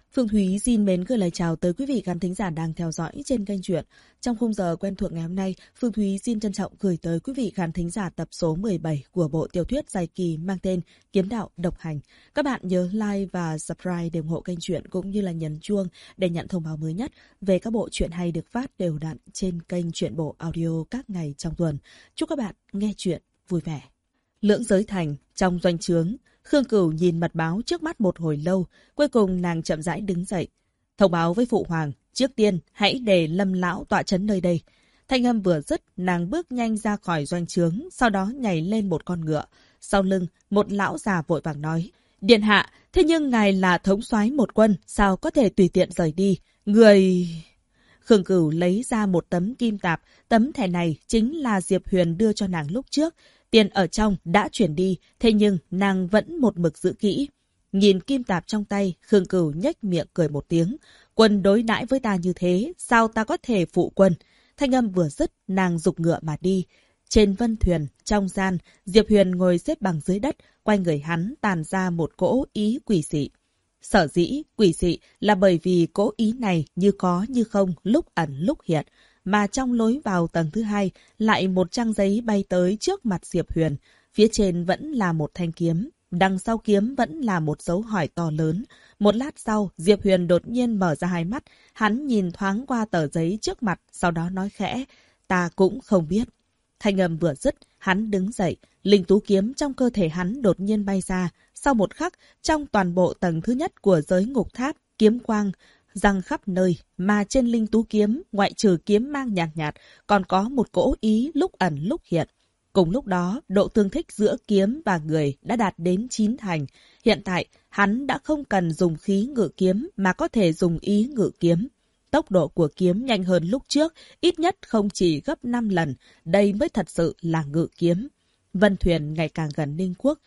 Phương Thúy xin mến gửi lời chào tới quý vị khán thính giả đang theo dõi trên kênh truyện. Trong khung giờ quen thuộc ngày hôm nay, Phương Thúy xin trân trọng gửi tới quý vị khán thính giả tập số 17 của bộ tiểu thuyết dài kỳ mang tên Kiếm đạo độc hành. Các bạn nhớ like và subscribe để ủng hộ kênh truyện cũng như là nhấn chuông để nhận thông báo mới nhất về các bộ truyện hay được phát đều đặn trên kênh Truyện Bộ Audio các ngày trong tuần. Chúc các bạn nghe truyện vui vẻ. Lưỡng Giới Thành, trong doanh trướng, Khương Cửu nhìn mật báo trước mắt một hồi lâu, cuối cùng nàng chậm rãi đứng dậy. Thông báo với Phụ Hoàng, trước tiên hãy để Lâm Lão tọa trấn nơi đây. Thanh âm vừa dứt, nàng bước nhanh ra khỏi doanh trướng, sau đó nhảy lên một con ngựa. Sau lưng, một lão già vội vàng nói, Điện hạ, thế nhưng ngài là thống soái một quân, sao có thể tùy tiện rời đi? Người... Khương Cửu lấy ra một tấm kim tạp, tấm thẻ này chính là Diệp Huyền đưa cho nàng lúc trước. Tiền ở trong đã chuyển đi, thế nhưng nàng vẫn một mực giữ kỹ. Nhìn kim tạp trong tay, Khương Cửu nhếch miệng cười một tiếng. Quân đối đãi với ta như thế, sao ta có thể phụ quân? Thanh âm vừa dứt, nàng giục ngựa mà đi. Trên vân thuyền, trong gian, Diệp Huyền ngồi xếp bằng dưới đất, quanh người hắn tàn ra một cỗ ý quỷ dị. Sở dĩ quỷ dị là bởi vì cỗ ý này như có như không, lúc ẩn lúc hiện. Mà trong lối vào tầng thứ hai, lại một trang giấy bay tới trước mặt Diệp Huyền. Phía trên vẫn là một thanh kiếm, đằng sau kiếm vẫn là một dấu hỏi to lớn. Một lát sau, Diệp Huyền đột nhiên mở ra hai mắt, hắn nhìn thoáng qua tờ giấy trước mặt, sau đó nói khẽ, ta cũng không biết. Thanh âm vừa dứt, hắn đứng dậy, linh tú kiếm trong cơ thể hắn đột nhiên bay ra. Sau một khắc, trong toàn bộ tầng thứ nhất của giới ngục tháp, kiếm quang răng khắp nơi, mà trên linh tú kiếm, ngoại trừ kiếm mang nhạt nhạt, còn có một cỗ ý lúc ẩn lúc hiện. Cùng lúc đó, độ tương thích giữa kiếm và người đã đạt đến 9 thành. Hiện tại, hắn đã không cần dùng khí ngự kiếm mà có thể dùng ý ngự kiếm. Tốc độ của kiếm nhanh hơn lúc trước, ít nhất không chỉ gấp 5 lần. Đây mới thật sự là ngự kiếm. Vân thuyền ngày càng gần Ninh Quốc.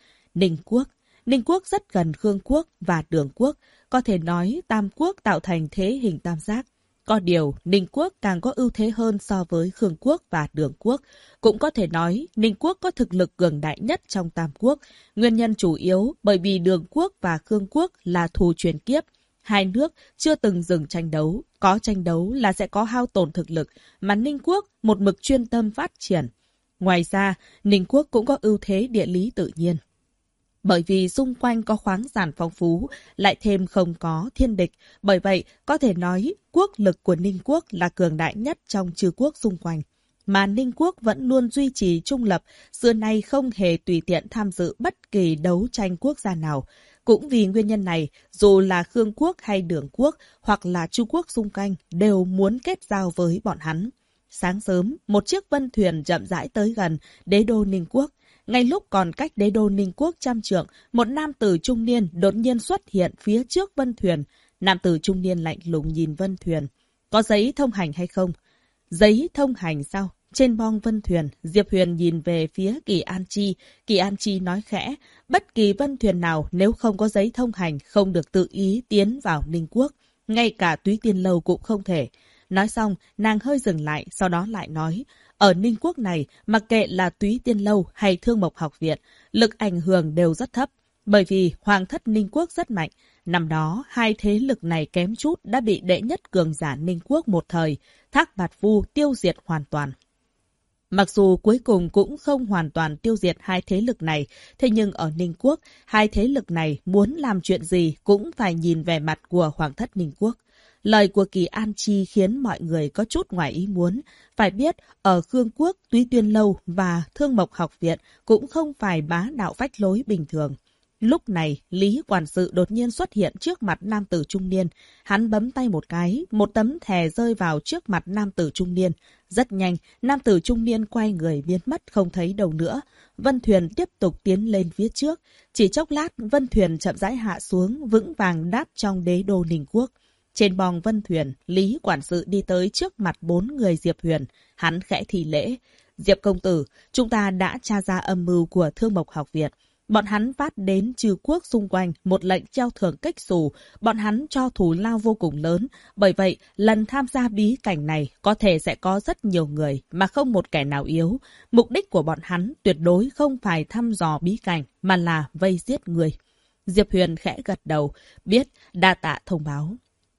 Ninh Quốc rất gần Khương Quốc và Đường Quốc. Có thể nói Tam Quốc tạo thành thế hình tam giác. Có điều, Ninh Quốc càng có ưu thế hơn so với Khương Quốc và Đường Quốc. Cũng có thể nói, Ninh Quốc có thực lực cường đại nhất trong Tam Quốc. Nguyên nhân chủ yếu bởi vì Đường Quốc và Khương Quốc là thù truyền kiếp. Hai nước chưa từng dừng tranh đấu. Có tranh đấu là sẽ có hao tổn thực lực, mà Ninh Quốc một mực chuyên tâm phát triển. Ngoài ra, Ninh Quốc cũng có ưu thế địa lý tự nhiên. Bởi vì xung quanh có khoáng sản phong phú, lại thêm không có thiên địch. Bởi vậy, có thể nói quốc lực của Ninh Quốc là cường đại nhất trong chư quốc xung quanh. Mà Ninh Quốc vẫn luôn duy trì trung lập, xưa nay không hề tùy tiện tham dự bất kỳ đấu tranh quốc gia nào. Cũng vì nguyên nhân này, dù là Khương Quốc hay Đường Quốc hoặc là Chu Quốc xung quanh đều muốn kết giao với bọn hắn. Sáng sớm, một chiếc vân thuyền chậm rãi tới gần đế đô Ninh Quốc. Ngay lúc còn cách đế đô Ninh Quốc trăm trượng, một nam tử trung niên đột nhiên xuất hiện phía trước vân thuyền. Nam tử trung niên lạnh lùng nhìn vân thuyền. Có giấy thông hành hay không? Giấy thông hành sao? Trên bong vân thuyền, Diệp Huyền nhìn về phía Kỳ An Chi. Kỳ An Chi nói khẽ, bất kỳ vân thuyền nào nếu không có giấy thông hành không được tự ý tiến vào Ninh Quốc. Ngay cả Túy Tiên Lâu cũng không thể. Nói xong, nàng hơi dừng lại, sau đó lại nói, ở Ninh Quốc này, mặc kệ là Túy Tiên Lâu hay Thương Mộc Học Viện, lực ảnh hưởng đều rất thấp. Bởi vì Hoàng thất Ninh Quốc rất mạnh. Năm đó, hai thế lực này kém chút đã bị đệ nhất cường giả Ninh Quốc một thời, Thác Bạt Vu tiêu diệt hoàn toàn. Mặc dù cuối cùng cũng không hoàn toàn tiêu diệt hai thế lực này, thế nhưng ở Ninh Quốc, hai thế lực này muốn làm chuyện gì cũng phải nhìn vẻ mặt của Hoàng thất Ninh Quốc. Lời của Kỳ An Chi khiến mọi người có chút ngoài ý muốn. Phải biết, ở Khương Quốc, Túy Tiên Lâu và Thương Mộc Học Viện cũng không phải bá đạo phách lối bình thường. Lúc này, Lý Quản sự đột nhiên xuất hiện trước mặt nam tử trung niên. Hắn bấm tay một cái, một tấm thẻ rơi vào trước mặt nam tử trung niên. Rất nhanh, nam tử trung niên quay người biến mất không thấy đâu nữa. Vân thuyền tiếp tục tiến lên phía trước. Chỉ chốc lát, vân thuyền chậm rãi hạ xuống, vững vàng đáp trong đế đô Ninh Quốc. Trên bong vân thuyền, Lý Quản sự đi tới trước mặt 4 người Diệp Huyền. Hắn khẽ thi lễ. Diệp công tử, chúng ta đã tra ra âm mưu của Thương Mộc Học Viện. Bọn hắn phát đến chư quốc xung quanh một lệnh treo thưởng kích xù. Bọn hắn cho thù lao vô cùng lớn. Bởi vậy, lần tham gia bí cảnh này có thể sẽ có rất nhiều người mà không một kẻ nào yếu. Mục đích của bọn hắn tuyệt đối không phải thăm dò bí cảnh mà là vây giết người. Diệp Huyền khẽ gật đầu, biết, đa tạ thông báo.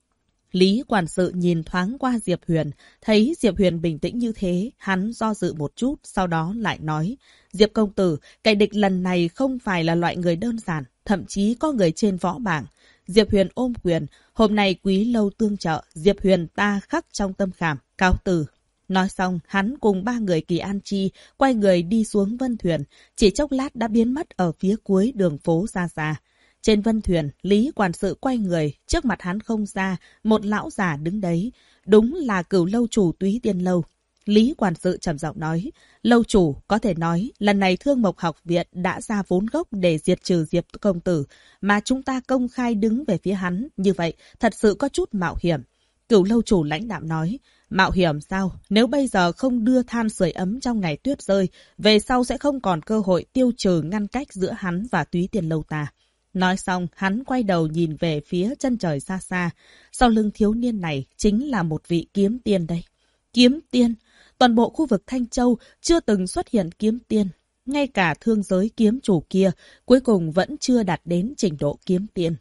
Lý quản sự nhìn thoáng qua Diệp Huyền, thấy Diệp Huyền bình tĩnh như thế, hắn do dự một chút, sau đó lại nói, Diệp công tử, kẻ địch lần này không phải là loại người đơn giản, thậm chí có người trên võ bảng. Diệp Huyền ôm quyền, hôm nay quý lâu tương trợ, Diệp Huyền ta khắc trong tâm khảm, cáo từ. Nói xong, hắn cùng 3 người Kỳ An Chi quay người đi xuống vân thuyền, chỉ chốc lát đã biến mất ở phía cuối đường phố xa xa. Trên vân thuyền, Lý quản sự quay người, trước mặt hắn không ra, một lão già đứng đấy. Đúng là Cửu lâu chủ Túy Tiên Lâu. Lý quản sự trầm giọng nói, lâu chủ có thể nói lần này Thương Mộc học viện đã ra vốn gốc để diệt trừ Diệp công tử, mà chúng ta công khai đứng về phía hắn, như vậy thật sự có chút mạo hiểm. Cửu lâu chủ lãnh đạm nói, mạo hiểm sao? Nếu bây giờ không đưa than sưởi ấm trong ngày tuyết rơi, về sau sẽ không còn cơ hội tiêu trừ ngăn cách giữa hắn và Túy Tiên Lâu ta. Nói xong, hắn quay đầu nhìn về phía chân trời xa xa. Sau lưng thiếu niên này chính là một vị kiếm tiên đây. Kiếm tiên? Toàn bộ khu vực Thanh Châu chưa từng xuất hiện kiếm tiên. Ngay cả thương giới kiếm chủ kia cuối cùng vẫn chưa đạt đến trình độ kiếm tiên.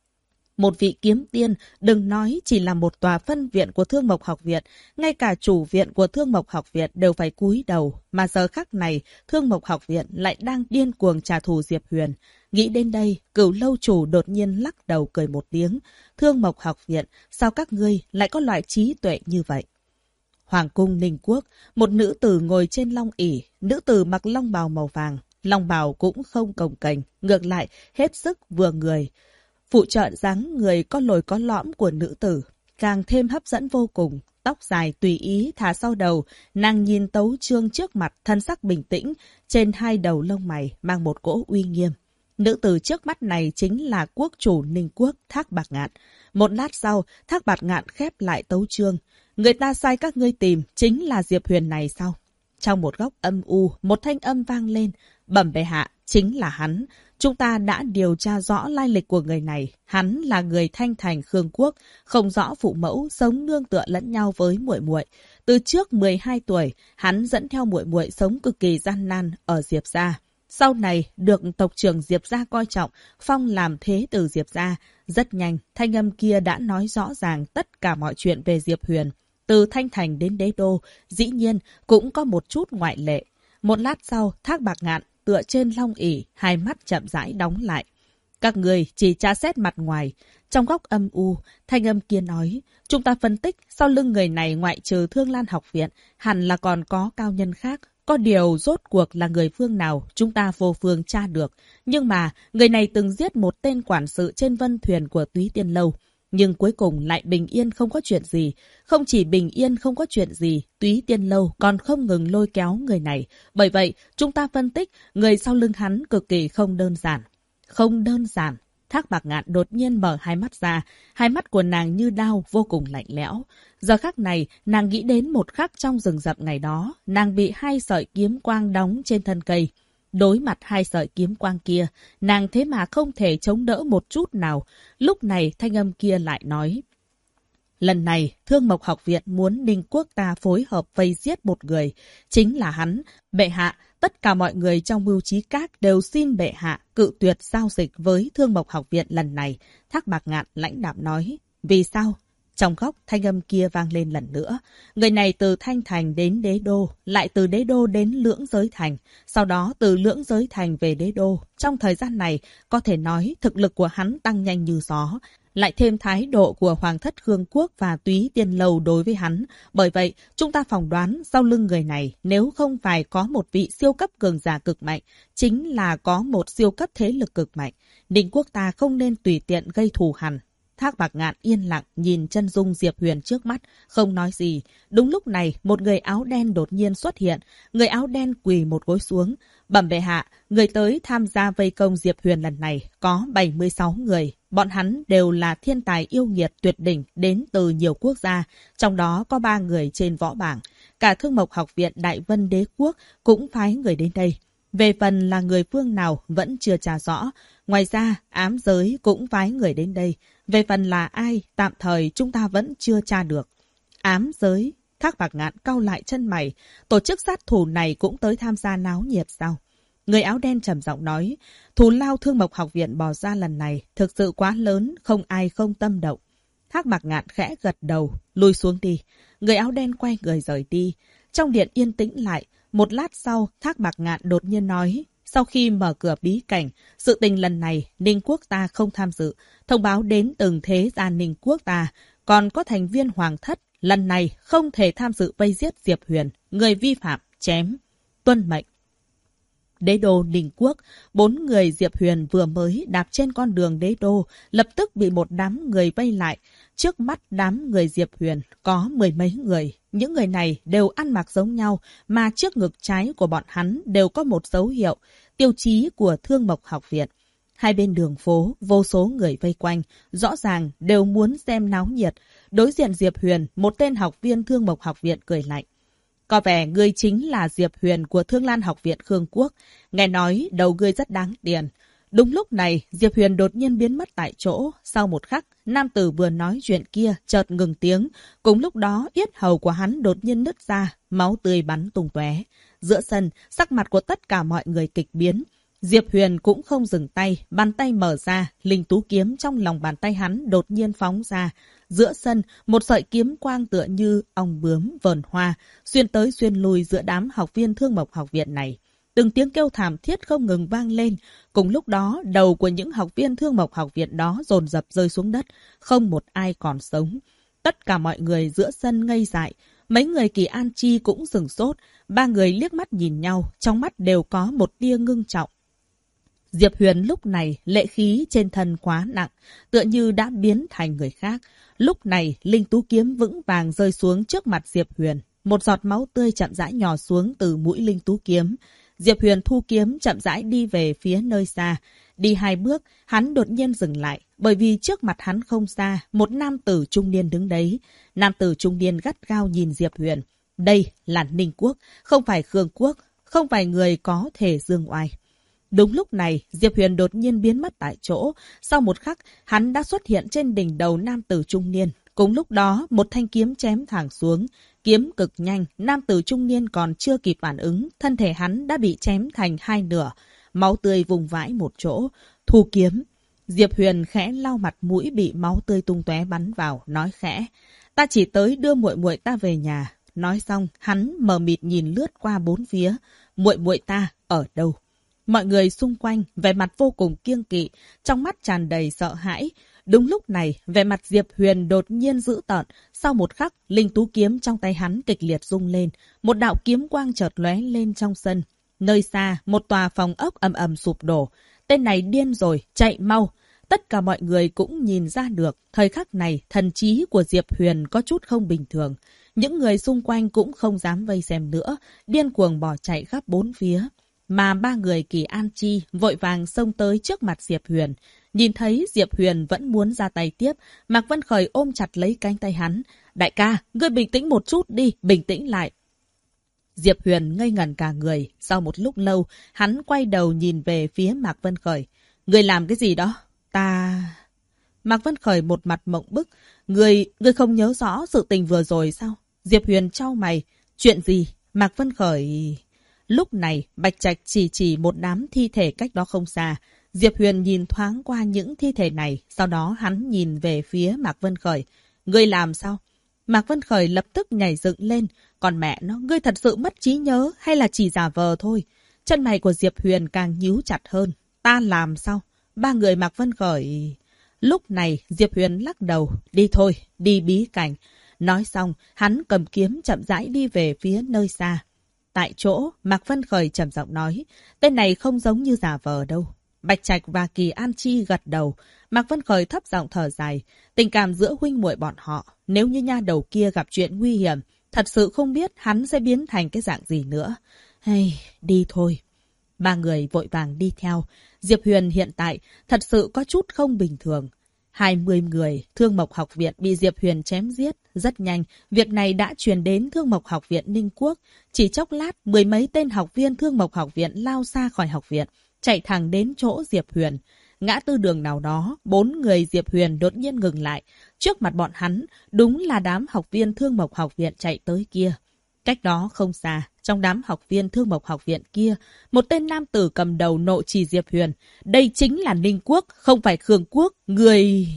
Một vị kiếm tiên, đừng nói chỉ là một tòa phân viện của Thương Mộc học viện, ngay cả chủ viện của Thương Mộc học viện đều phải cúi đầu, mà giờ khắc này, Thương Mộc học viện lại đang điên cuồng trả thù Diệp Huyền. Nghĩ đến đây, Cửu lâu chủ đột nhiên lắc đầu cười một tiếng. Thương Mộc học viện, sao các ngươi lại có loại trí tuệ như vậy? Hoàng cung Ninh Quốc, một nữ tử ngồi trên long ỷ, nữ tử mặc long bào màu vàng, long bào cũng không cồng kềnh, ngược lại hết sức vừa người. Phụ trợ dáng người có lồi có lõm của nữ tử, càng thêm hấp dẫn vô cùng. Tóc dài tùy ý thả sau đầu, nàng nhìn tấu chương trước mặt, thân sắc bình tĩnh, trên 2 đầu lông mày mang một cỗ uy nghiêm. Nữ tử trước mắt này chính là quốc chủ Ninh Quốc Thác Bạt Ngạn. Một lát sau, Thác Bạt Ngạn khép lại tấu chương. Người ta sai các ngươi tìm chính là Diệp Huyền này sao? Trong một góc âm u, một thanh âm vang lên. Bẩm bệ hạ, chính là hắn. Chúng ta đã điều tra rõ lai lịch của người này. Hắn là người Thanh Thành Khương Quốc, không rõ phụ mẫu, sống nương tựa lẫn nhau với muội muội. Từ trước 12 tuổi, hắn dẫn theo muội muội sống cực kỳ gian nan ở Diệp gia. Sau này được tộc trưởng Diệp gia coi trọng, phong làm thế tử Diệp gia. Rất nhanh, thanh âm kia đã nói rõ ràng tất cả mọi chuyện về Diệp Huyền. Từ Thanh Thành đến Đế Đô, dĩ nhiên cũng có một chút ngoại lệ. Một lát sau, Thác Bạt Ngạn tựa trên long ỷ, hai mắt chậm rãi đóng lại. Các người chỉ tra xét mặt ngoài. Trong góc âm u, thanh âm kia nói, chúng ta phân tích sau lưng người này ngoại trừ Thương Lan học viện, hẳn là còn có cao nhân khác. Có điều rốt cuộc là người phương nào chúng ta vô phương tra được. Nhưng mà người này từng giết một tên quản sự trên vân thuyền của Túy Tiên Lâu. Nhưng cuối cùng lại bình yên không có chuyện gì. Không chỉ bình yên không có chuyện gì, Túy Tiên Lâu còn không ngừng lôi kéo người này. Bởi vậy, chúng ta phân tích người sau lưng hắn cực kỳ không đơn giản. Không đơn giản. Thác Bạt Ngạn đột nhiên mở hai mắt ra. Hai mắt của nàng như đao, vô cùng lạnh lẽo. Giờ khắc này, nàng nghĩ đến một khắc trong rừng rậm ngày đó. Nàng bị 2 sợi kiếm quang đóng trên thân cây. Đối mặt 2 sợi kiếm quang kia, nàng thế mà không thể chống đỡ một chút nào. Lúc này thanh âm kia lại nói. Lần này, Thương Mộc học viện muốn Ninh Quốc ta phối hợp vây giết một người. Chính là hắn. Bệ hạ, tất cả mọi người trong mưu trí các đều xin bệ hạ cự tuyệt giao dịch với Thương Mộc học viện lần này. Thác Bạt Ngạn lãnh đạm nói. Vì sao? Trong góc thanh âm kia vang lên lần nữa. Người này từ Thanh Thành đến Đế Đô, lại từ Đế Đô đến Lưỡng Giới Thành, sau đó từ Lưỡng Giới Thành về Đế Đô. Trong thời gian này, có thể nói thực lực của hắn tăng nhanh như gió. Lại thêm thái độ của Hoàng thất Khương Quốc và Túy Tiên Lâu đối với hắn. Bởi vậy, chúng ta phỏng đoán sau lưng người này nếu không phải có một vị siêu cấp cường giả cực mạnh, chính là có một siêu cấp thế lực cực mạnh. Ninh Quốc ta không nên tùy tiện gây thù hằn. Thác Bạt Ngạn yên lặng nhìn chân dung Diệp Huyền trước mắt, không nói gì. Đúng lúc này, một người áo đen đột nhiên xuất hiện. Người áo đen quỳ một gối xuống. Bẩm bệ hạ, người tới tham gia vây công Diệp Huyền lần này có 76 người. Bọn hắn đều là thiên tài yêu nghiệt tuyệt đỉnh đến từ nhiều quốc gia, trong đó có 3 người trên võ bảng. Cả Thương Mộc học viện Đại Vân Đế Quốc cũng phái người đến đây. Về phần là người phương nào vẫn chưa tra rõ. Ngoài ra, ám giới cũng phái người đến đây. Về phần là ai, tạm thời chúng ta vẫn chưa tra được. Ám giới, Thác Bạt Ngạn cau lại chân mày. Tổ chức sát thủ này cũng tới tham gia náo nhiệt sao? Người áo đen trầm giọng nói, thù lao Thương Mộc Học viện bỏ ra lần này thực sự quá lớn, không ai không tâm động. Thác Bạc Ngạn khẽ gật đầu, lùi xuống đi. Người áo đen quay người rời đi. Trong điện yên tĩnh lại, một lát sau, Thác Bạc Ngạn đột nhiên nói, sau khi mở cửa bí cảnh, sự tình lần này Ninh Quốc ta không tham dự, thông báo đến từng thế gia Ninh Quốc ta, còn có thành viên hoàng thất, lần này không thể tham dự vây giết Diệp Huyền, người vi phạm, chém, tuân mệnh. Đế đô Ninh Quốc, 4 người Diệp Huyền vừa mới đạp trên con đường đế đô, lập tức bị một đám người vây lại. Trước mắt đám người Diệp Huyền có 10 mấy người. Những người này đều ăn mặc giống nhau, mà trước ngực trái của bọn hắn đều có một dấu hiệu, tiêu chí của Thương Mộc Học viện. Hai bên đường phố, vô số người vây quanh, rõ ràng đều muốn xem náo nhiệt. Đối diện Diệp Huyền, một tên học viên Thương Mộc Học viện cười lạnh. Có vẻ ngươi chính là Diệp Huyền của Thương Lan Học viện Khương Quốc. Nghe nói đầu ngươi rất đáng tiền. Đúng lúc này, Diệp Huyền đột nhiên biến mất tại chỗ. Sau một khắc, nam tử vừa nói chuyện kia chợt ngừng tiếng. Cùng lúc đó, yết hầu của hắn đột nhiên nứt ra, máu tươi bắn tung tóe. Giữa sân, sắc mặt của tất cả mọi người kịch biến. Diệp Huyền cũng không dừng tay, bàn tay mở ra, linh tú kiếm trong lòng bàn tay hắn đột nhiên phóng ra. Giữa sân, một sợi kiếm quang tựa như ong bướm vờn hoa, xuyên tới xuyên lui giữa đám học viên Thương Mộc Học viện này. Từng tiếng kêu thảm thiết không ngừng vang lên. Cùng lúc đó, đầu của những học viên Thương Mộc Học viện đó dồn dập rơi xuống đất, không một ai còn sống. Tất cả mọi người giữa sân ngây dại. Mấy người Kỳ An Chi cũng sửng sốt. Ba người liếc mắt nhìn nhau, trong mắt đều có một tia ngưng trọng. Diệp Huyền lúc này lệ khí trên thân quá nặng, tựa như đã biến thành người khác. Lúc này, linh tú kiếm vững vàng rơi xuống trước mặt Diệp Huyền. Một giọt máu tươi chậm rãi nhỏ xuống từ mũi linh tú kiếm. Diệp Huyền thu kiếm chậm rãi đi về phía nơi xa. Đi 2 bước, hắn đột nhiên dừng lại, bởi vì trước mặt hắn không xa, một nam tử trung niên đứng đấy. Nam tử trung niên gắt gao nhìn Diệp Huyền. Đây là Ninh Quốc, không phải Khương Quốc, không phải người có thể dương oai. Đúng lúc này, Diệp Huyền đột nhiên biến mất tại chỗ. Sau một khắc, hắn đã xuất hiện trên đỉnh đầu nam tử trung niên. Cùng lúc đó, một thanh kiếm chém thẳng xuống. Kiếm cực nhanh, nam tử trung niên còn chưa kịp phản ứng. Thân thể hắn đã bị chém thành 2 nửa. Máu tươi vùng vãi một chỗ. Thu kiếm. Diệp Huyền khẽ lau mặt mũi bị máu tươi tung tóe bắn vào, nói khẽ. Ta chỉ tới đưa muội muội ta về nhà. Nói xong, hắn mờ mịt nhìn lướt qua 4 phía. Muội muội ta ở đâu? Mọi người xung quanh, vẻ mặt vô cùng kiêng kỵ, trong mắt tràn đầy sợ hãi. Đúng lúc này, vẻ mặt Diệp Huyền đột nhiên dữ tợn. Sau một khắc, linh tú kiếm trong tay hắn kịch liệt rung lên. Một đạo kiếm quang chợt lóe lên trong sân. Nơi xa, một tòa phòng ốc ầm ầm sụp đổ. Tên này điên rồi, chạy mau. Tất cả mọi người cũng nhìn ra được, thời khắc này, thần trí của Diệp Huyền có chút không bình thường. Những người xung quanh cũng không dám vây xem nữa, điên cuồng bỏ chạy khắp 4 phía. Mà 3 người Kỳ An Chi vội vàng xông tới trước mặt Diệp Huyền. Nhìn thấy Diệp Huyền vẫn muốn ra tay tiếp, Mạc Vân Khởi ôm chặt lấy cánh tay hắn. Đại ca, ngươi bình tĩnh một chút đi, bình tĩnh lại. Diệp Huyền ngây ngẩn cả người. Sau một lúc lâu, hắn quay đầu nhìn về phía Mạc Vân Khởi. Ngươi làm cái gì đó? Ta... Mạc Vân Khởi một mặt mộng bức. Ngươi không nhớ rõ sự tình vừa rồi sao? Diệp Huyền chau mày. Chuyện gì? Mạc Vân Khởi... Lúc này, Bạch Trạch chỉ một đám thi thể cách đó không xa. Diệp Huyền nhìn thoáng qua những thi thể này, sau đó hắn nhìn về phía Mạc Vân Khởi. Ngươi làm sao? Mạc Vân Khởi lập tức nhảy dựng lên. Còn mẹ nó, ngươi thật sự mất trí nhớ hay là chỉ giả vờ thôi? Chân mày của Diệp Huyền càng nhíu chặt hơn. Ta làm sao? 3 người Mạc Vân Khởi... Lúc này, Diệp Huyền lắc đầu. Đi thôi, đi bí cảnh. Nói xong, hắn cầm kiếm chậm rãi đi về phía nơi xa. Tại chỗ, Mạc Vân Khởi trầm giọng nói, tên này không giống như giả vờ đâu. Bạch Trạch và Kỳ An Chi gật đầu. Mạc Vân Khởi thấp giọng thở dài. Tình cảm giữa huynh muội bọn họ, nếu như nha đầu kia gặp chuyện nguy hiểm, thật sự không biết hắn sẽ biến thành cái dạng gì nữa. Hay, đi thôi. 3 người vội vàng đi theo. Diệp Huyền hiện tại thật sự có chút không bình thường. 20 người Thương Mộc Học viện bị Diệp Huyền chém giết. Rất nhanh, việc này đã truyền đến Thương Mộc Học viện Ninh Quốc. Chỉ chốc lát, 10 mấy tên học viên Thương Mộc Học viện lao xa khỏi học viện, chạy thẳng đến chỗ Diệp Huyền. Ngã tư đường nào đó, 4 người Diệp Huyền đột nhiên ngừng lại. Trước mặt bọn hắn, đúng là đám học viên Thương Mộc Học viện chạy tới kia. Cách đó không xa, trong đám học viên Thương Mộc học viện kia, một tên nam tử cầm đầu nộ chỉ Diệp Huyền. Đây chính là Ninh Quốc, không phải Khương Quốc, người...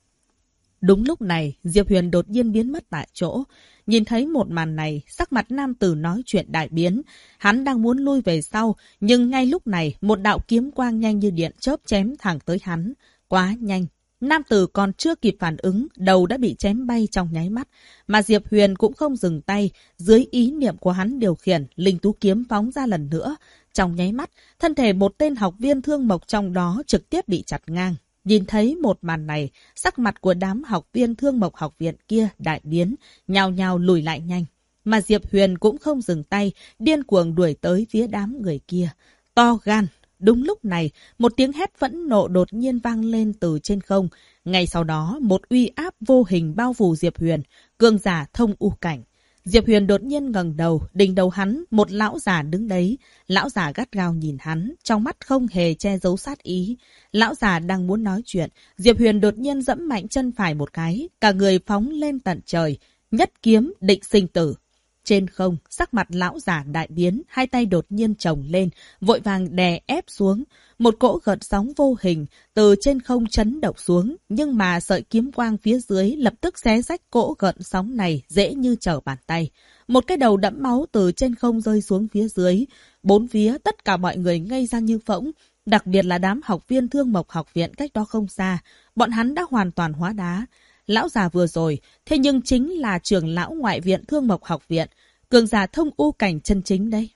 Đúng lúc này, Diệp Huyền đột nhiên biến mất tại chỗ. Nhìn thấy một màn này, sắc mặt nam tử nói chuyện đại biến. Hắn đang muốn lui về sau, nhưng ngay lúc này, một đạo kiếm quang nhanh như điện chớp chém thẳng tới hắn. Quá nhanh. Nam tử còn chưa kịp phản ứng, đầu đã bị chém bay trong nháy mắt. Mà Diệp Huyền cũng không dừng tay, dưới ý niệm của hắn điều khiển, linh tú kiếm phóng ra lần nữa. Trong nháy mắt, thân thể một tên học viên Thương Mộc trong đó trực tiếp bị chặt ngang. Nhìn thấy một màn này, sắc mặt của đám học viên Thương Mộc học viện kia đại biến, nhao nhao lùi lại nhanh. Mà Diệp Huyền cũng không dừng tay, điên cuồng đuổi tới phía đám người kia. To gan! Đúng lúc này, một tiếng hét phẫn nộ đột nhiên vang lên từ trên không. Ngay sau đó, một uy áp vô hình bao phủ Diệp Huyền, cường giả thông u cảnh. Diệp Huyền đột nhiên ngẩng đầu, đỉnh đầu hắn, một lão già đứng đấy. Lão già gắt gao nhìn hắn, trong mắt không hề che giấu sát ý. Lão già đang muốn nói chuyện, Diệp Huyền đột nhiên giẫm mạnh chân phải một cái, cả người phóng lên tận trời, nhất kiếm định sinh tử. Trên không, sắc mặt lão già đại biến, hai tay đột nhiên chồng lên, vội vàng đè ép xuống. Một cỗ gợn sóng vô hình từ trên không chấn động xuống, nhưng mà sợi kiếm quang phía dưới lập tức xé rách cỗ gợn sóng này dễ như trở bàn tay. Một cái đầu đẫm máu từ trên không rơi xuống phía dưới. Bốn phía tất cả mọi người ngây ra như phỗng, đặc biệt là đám học viên Thương Mộc học viện cách đó không xa. Bọn hắn đã hoàn toàn hóa đá. Lão già vừa rồi, thế nhưng chính là trưởng lão ngoại viện Thương Mộc học viện, cường giả thông u cảnh chân chính đấy.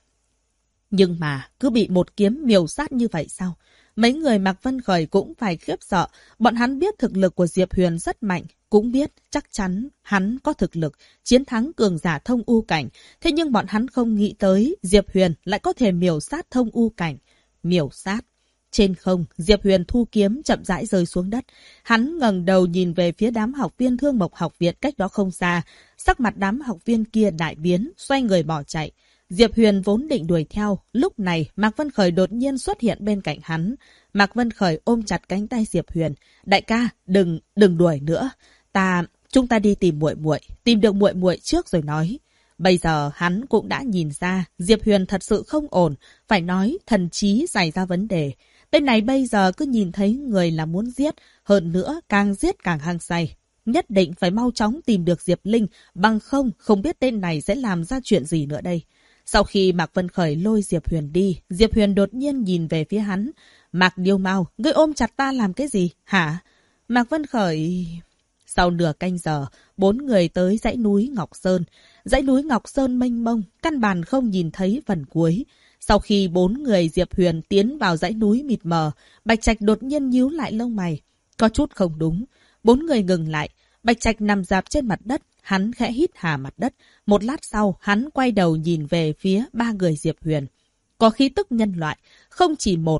Nhưng mà cứ bị một kiếm miểu sát như vậy sao? Mấy người Mạc Vân Khởi cũng phải khiếp sợ. Bọn hắn biết thực lực của Diệp Huyền rất mạnh, cũng biết chắc chắn hắn có thực lực chiến thắng cường giả thông u cảnh. Thế nhưng bọn hắn không nghĩ tới Diệp Huyền lại có thể miểu sát thông u cảnh. Miểu sát. Trên không, Diệp Huyền thu kiếm chậm rãi rơi xuống đất. Hắn ngẩng đầu nhìn về phía đám học viên Thương Mộc học viện cách đó không xa. Sắc mặt đám học viên kia đại biến, xoay người bỏ chạy. Diệp Huyền vốn định đuổi theo. Lúc này, Mạc Vân Khởi đột nhiên xuất hiện bên cạnh hắn. Mạc Vân Khởi ôm chặt cánh tay Diệp Huyền. Đại ca, đừng đuổi nữa. Chúng ta đi tìm muội muội, tìm được muội muội trước rồi nói. Bây giờ hắn cũng đã nhìn ra Diệp Huyền thật sự không ổn, phải nói thần trí xảy ra vấn đề. Tên này bây giờ cứ nhìn thấy người là muốn giết, hơn nữa càng giết càng hăng say. Nhất định phải mau chóng tìm được Diệp Linh, bằng không biết tên này sẽ làm ra chuyện gì nữa đây. Sau khi Mạc Vân Khởi lôi Diệp Huyền đi, Diệp Huyền đột nhiên nhìn về phía hắn. Mạc Điêu Mao, ngươi ôm chặt ta làm cái gì, hả? Mạc Vân Khởi... Sau nửa canh giờ, 4 người tới dãy núi Ngọc Sơn. Dãy núi Ngọc Sơn mênh mông, căn bản không nhìn thấy phần cuối. Sau khi 4 người Diệp Huyền tiến vào dãy núi mịt mờ, Bạch Trạch đột nhiên nhíu lại lông mày. Có chút không đúng. 4 người ngừng lại. Bạch Trạch nằm rạp trên mặt đất, hắn khẽ hít hà mặt đất. Một lát sau, hắn quay đầu nhìn về phía 3 người Diệp Huyền. Có khí tức nhân loại, không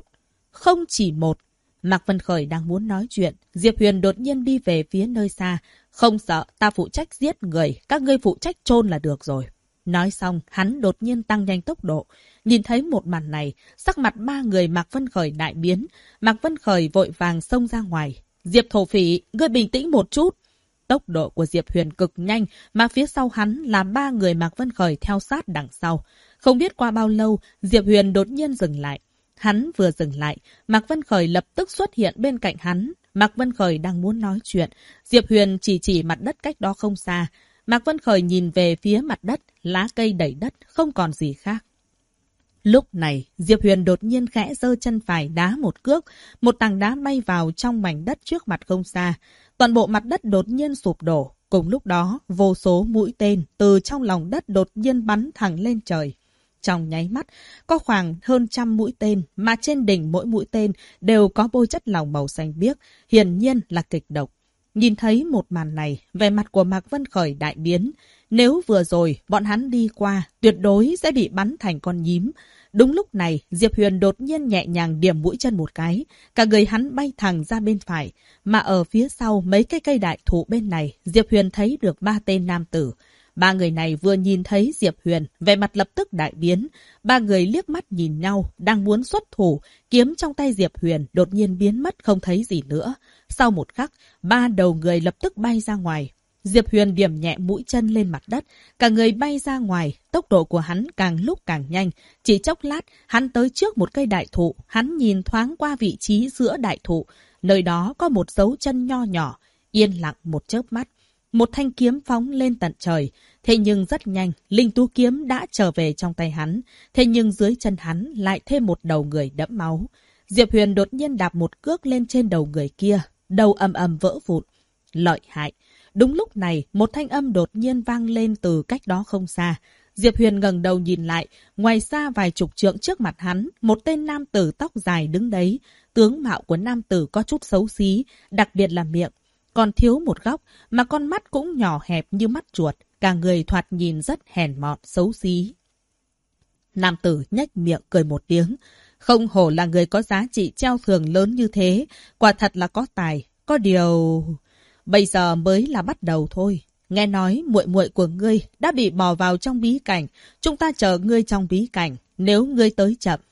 chỉ một. Mạc Vân Khởi đang muốn nói chuyện, Diệp Huyền đột nhiên đi về phía nơi xa. Không sợ, ta phụ trách giết người, các ngươi phụ trách chôn là được rồi. Nói xong, hắn đột nhiên tăng nhanh tốc độ. Nhìn thấy một màn này, sắc mặt 3 người Mạc Vân Khởi đại biến. Mạc Vân Khởi vội vàng xông ra ngoài. Diệp thổ phỉ, ngươi bình tĩnh một chút. Tốc độ của Diệp Huyền cực nhanh, mà phía sau hắn là 3 người Mạc Vân Khởi theo sát đằng sau. Không biết qua bao lâu, Diệp Huyền đột nhiên dừng lại. Hắn vừa dừng lại, Mạc Vân Khởi lập tức xuất hiện bên cạnh hắn. Mạc Vân Khởi đang muốn nói chuyện. Diệp Huyền chỉ mặt đất cách đó không xa. Mạc Vân Khởi nhìn về phía mặt đất, lá cây đầy đất, không còn gì khác. Lúc này, Diệp Huyền đột nhiên khẽ giơ chân phải đá một cước. Một tảng đá bay vào trong mảnh đất trước mặt không xa. Toàn bộ mặt đất đột nhiên sụp đổ. Cùng lúc đó, vô số mũi tên từ trong lòng đất đột nhiên bắn thẳng lên trời. Trong nháy mắt, có khoảng hơn 100 mũi tên, mà trên đỉnh mỗi mũi tên đều có bôi chất lỏng màu xanh biếc, hiển nhiên là kịch độc. Nhìn thấy một màn này, vẻ mặt của Mạc Vân Khởi đại biến. Nếu vừa rồi bọn hắn đi qua, tuyệt đối sẽ bị bắn thành con nhím. Đúng lúc này, Diệp Huyền đột nhiên nhẹ nhàng điểm mũi chân một cái. Cả người hắn bay thẳng ra bên phải. Mà ở phía sau mấy cái cây đại thụ bên này, Diệp Huyền thấy được 3 tên nam tử. 3 người này vừa nhìn thấy Diệp Huyền, vẻ mặt lập tức đại biến. 3 người liếc mắt nhìn nhau, đang muốn xuất thủ. Kiếm trong tay Diệp Huyền đột nhiên biến mất không thấy gì nữa. Sau một khắc, 3 đầu người lập tức bay ra ngoài. Diệp Huyền điểm nhẹ mũi chân lên mặt đất, cả người bay ra ngoài, tốc độ của hắn càng lúc càng nhanh. Chỉ chốc lát, hắn tới trước một cây đại thụ, hắn nhìn thoáng qua vị trí giữa đại thụ. Nơi đó có một dấu chân nho nhỏ, yên lặng một chớp mắt. Một thanh kiếm phóng lên tận trời. Thế nhưng rất nhanh, linh tú kiếm đã trở về trong tay hắn. Thế nhưng dưới chân hắn lại thêm một đầu người đẫm máu. Diệp Huyền đột nhiên đạp một cước lên trên đầu người kia, đầu ầm ầm vỡ vụn. Lợi hại! Đúng lúc này, một thanh âm đột nhiên vang lên từ cách đó không xa. Diệp Huyền ngẩng đầu nhìn lại, ngoài xa vài chục trượng trước mặt hắn, một tên nam tử tóc dài đứng đấy. Tướng mạo của nam tử có chút xấu xí, đặc biệt là miệng. Còn thiếu một góc, mà con mắt cũng nhỏ hẹp như mắt chuột, cả người thoạt nhìn rất hèn mọn, xấu xí. Nam tử nhếch miệng cười một tiếng. Không hổ là người có giá trị treo thưởng lớn như thế, quả thật là có tài, có điều... Bây giờ mới là bắt đầu thôi. Nghe nói muội muội của ngươi đã bị bỏ vào trong bí cảnh, chúng ta chờ ngươi trong bí cảnh, nếu ngươi tới chậm.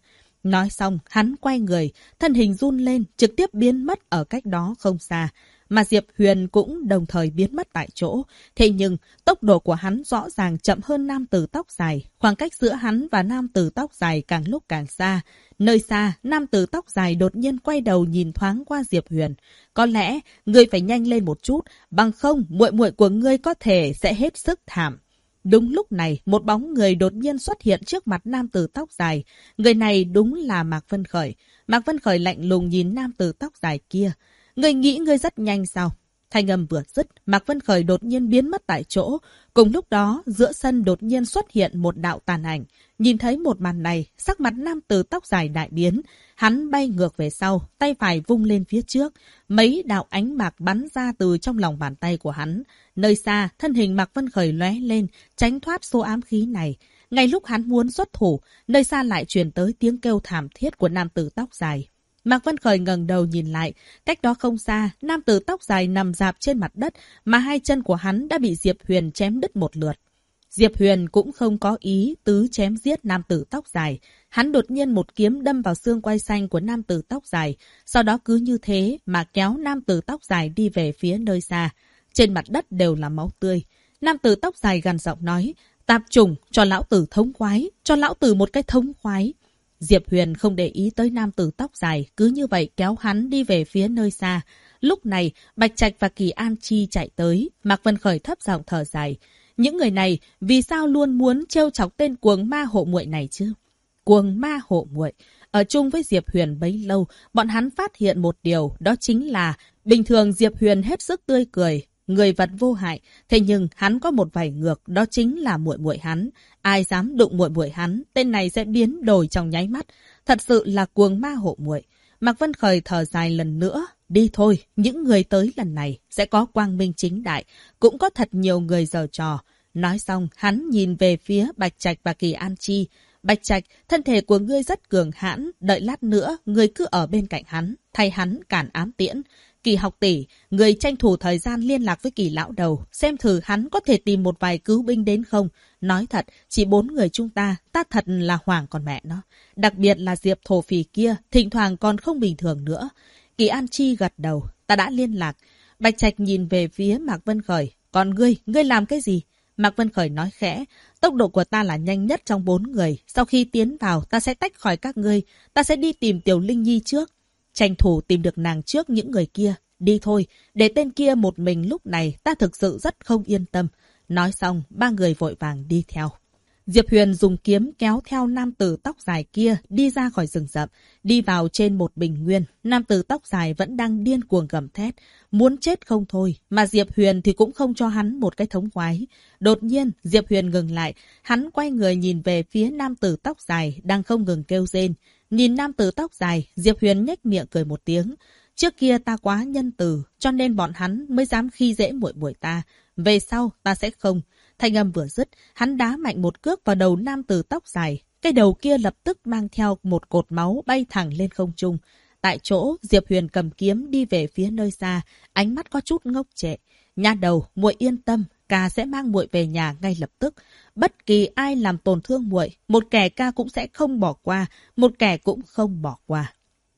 Nói xong, hắn quay người, thân hình run lên, trực tiếp biến mất ở cách đó không xa. Mà Diệp Huyền cũng đồng thời biến mất tại chỗ. Thế nhưng, tốc độ của hắn rõ ràng chậm hơn nam tử tóc dài. Khoảng cách giữa hắn và nam tử tóc dài càng lúc càng xa. Nơi xa, nam tử tóc dài đột nhiên quay đầu nhìn thoáng qua Diệp Huyền. Có lẽ, ngươi phải nhanh lên một chút, bằng không, muội muội của ngươi có thể sẽ hết sức thảm. Đúng lúc này, một bóng người đột nhiên xuất hiện trước mặt nam tử tóc dài. Người này đúng là Mạc Vân Khởi. Mạc Vân Khởi lạnh lùng nhìn nam tử tóc dài kia. Ngươi nghĩ ngươi rất nhanh sao? Thanh âm vừa dứt, Mạc Vân Khởi đột nhiên biến mất tại chỗ. Cùng lúc đó, giữa sân đột nhiên xuất hiện một đạo tàn ảnh. Nhìn thấy một màn này, sắc mặt nam tử tóc dài đại biến. Hắn bay ngược về sau, tay phải vung lên phía trước. Mấy đạo ánh bạc bắn ra từ trong lòng bàn tay của hắn. Nơi xa, thân hình Mạc Vân Khởi lóe lên, tránh thoát số ám khí này. Ngay lúc hắn muốn xuất thủ, nơi xa lại truyền tới tiếng kêu thảm thiết của nam tử tóc dài. Mạc Vân Khởi ngẩng đầu nhìn lại, cách đó không xa, nam tử tóc dài nằm rạp trên mặt đất, mà hai chân của hắn đã bị Diệp Huyền chém đứt một lượt. Diệp Huyền cũng không có ý tứ chém giết nam tử tóc dài. Hắn đột nhiên một kiếm đâm vào xương quai xanh của nam tử tóc dài, sau đó cứ như thế mà kéo nam tử tóc dài đi về phía nơi xa. Trên mặt đất đều là máu tươi. Nam tử tóc dài gằn giọng nói, tạp chủng, cho lão tử thống khoái, cho lão tử một cái thống khoái. Diệp Huyền không để ý tới nam tử tóc dài, cứ như vậy kéo hắn đi về phía nơi xa. Lúc này, Bạch Trạch và Kỳ An Chi chạy tới, Mạc Vân Khởi thấp giọng thở dài. Những người này vì sao luôn muốn trêu chọc tên cuồng ma hộ muội này chứ? Cuồng ma hộ muội. Ở chung với Diệp Huyền bấy lâu, bọn hắn phát hiện một điều, đó chính là bình thường Diệp Huyền hết sức tươi cười, người vật vô hại, thế nhưng hắn có một vảy ngược, đó chính là muội muội hắn. Ai dám đụng muội muội hắn, tên này sẽ biến đổi trong nháy mắt. Thật sự là cuồng ma hộ muội. Mạc Vân Khởi thở dài lần nữa, đi thôi, những người tới lần này sẽ có quang minh chính đại, cũng có thật nhiều người giở trò. Nói xong, hắn nhìn về phía Bạch Trạch và Kỳ An Chi. Bạch Trạch, thân thể của ngươi rất cường hãn, đợi lát nữa, ngươi cứ ở bên cạnh hắn, thay hắn cản ám tiễn. Kỳ học tỷ, người tranh thủ thời gian liên lạc với Kỳ lão đầu, xem thử hắn có thể tìm một vài cứu binh đến không. Nói thật, chỉ 4 người chúng ta thật là hoảng còn mẹ nó. Đặc biệt là Diệp thổ phỉ kia, thỉnh thoảng còn không bình thường nữa. Kỳ An Chi gật đầu, ta đã liên lạc. Bạch Trạch nhìn về phía Mạc Vân Khởi, còn ngươi làm cái gì? Mạc Vân Khởi nói khẽ, tốc độ của ta là nhanh nhất trong 4 người. Sau khi tiến vào, ta sẽ tách khỏi các ngươi. Ta sẽ đi tìm Tiểu Linh Nhi trước. Tranh thủ tìm được nàng trước những người kia. Đi thôi, để tên kia một mình lúc này ta thực sự rất không yên tâm. Nói xong, 3 người vội vàng đi theo. Diệp Huyền dùng kiếm kéo theo nam tử tóc dài kia đi ra khỏi rừng rậm, đi vào trên một bình nguyên. Nam tử tóc dài vẫn đang điên cuồng gầm thét, muốn chết không thôi, mà Diệp Huyền thì cũng không cho hắn một cái thống khoái. Đột nhiên, Diệp Huyền ngừng lại, hắn quay người nhìn về phía nam tử tóc dài đang không ngừng kêu rên. Nhìn nam tử tóc dài, Diệp Huyền nhếch miệng cười một tiếng. Trước kia ta quá nhân từ, cho nên bọn hắn mới dám khi dễ muội muội ta. Về sau, ta sẽ không. Thanh âm vừa dứt, hắn đá mạnh một cước vào đầu nam tử tóc dài. Cái đầu kia lập tức mang theo một cột máu bay thẳng lên không trung. Tại chỗ, Diệp Huyền cầm kiếm đi về phía nơi xa, ánh mắt có chút ngốc trệ. Nha đầu, muội yên tâm, ca sẽ mang muội về nhà ngay lập tức. Bất kỳ ai làm tổn thương muội, một kẻ ca cũng sẽ không bỏ qua, một kẻ cũng không bỏ qua.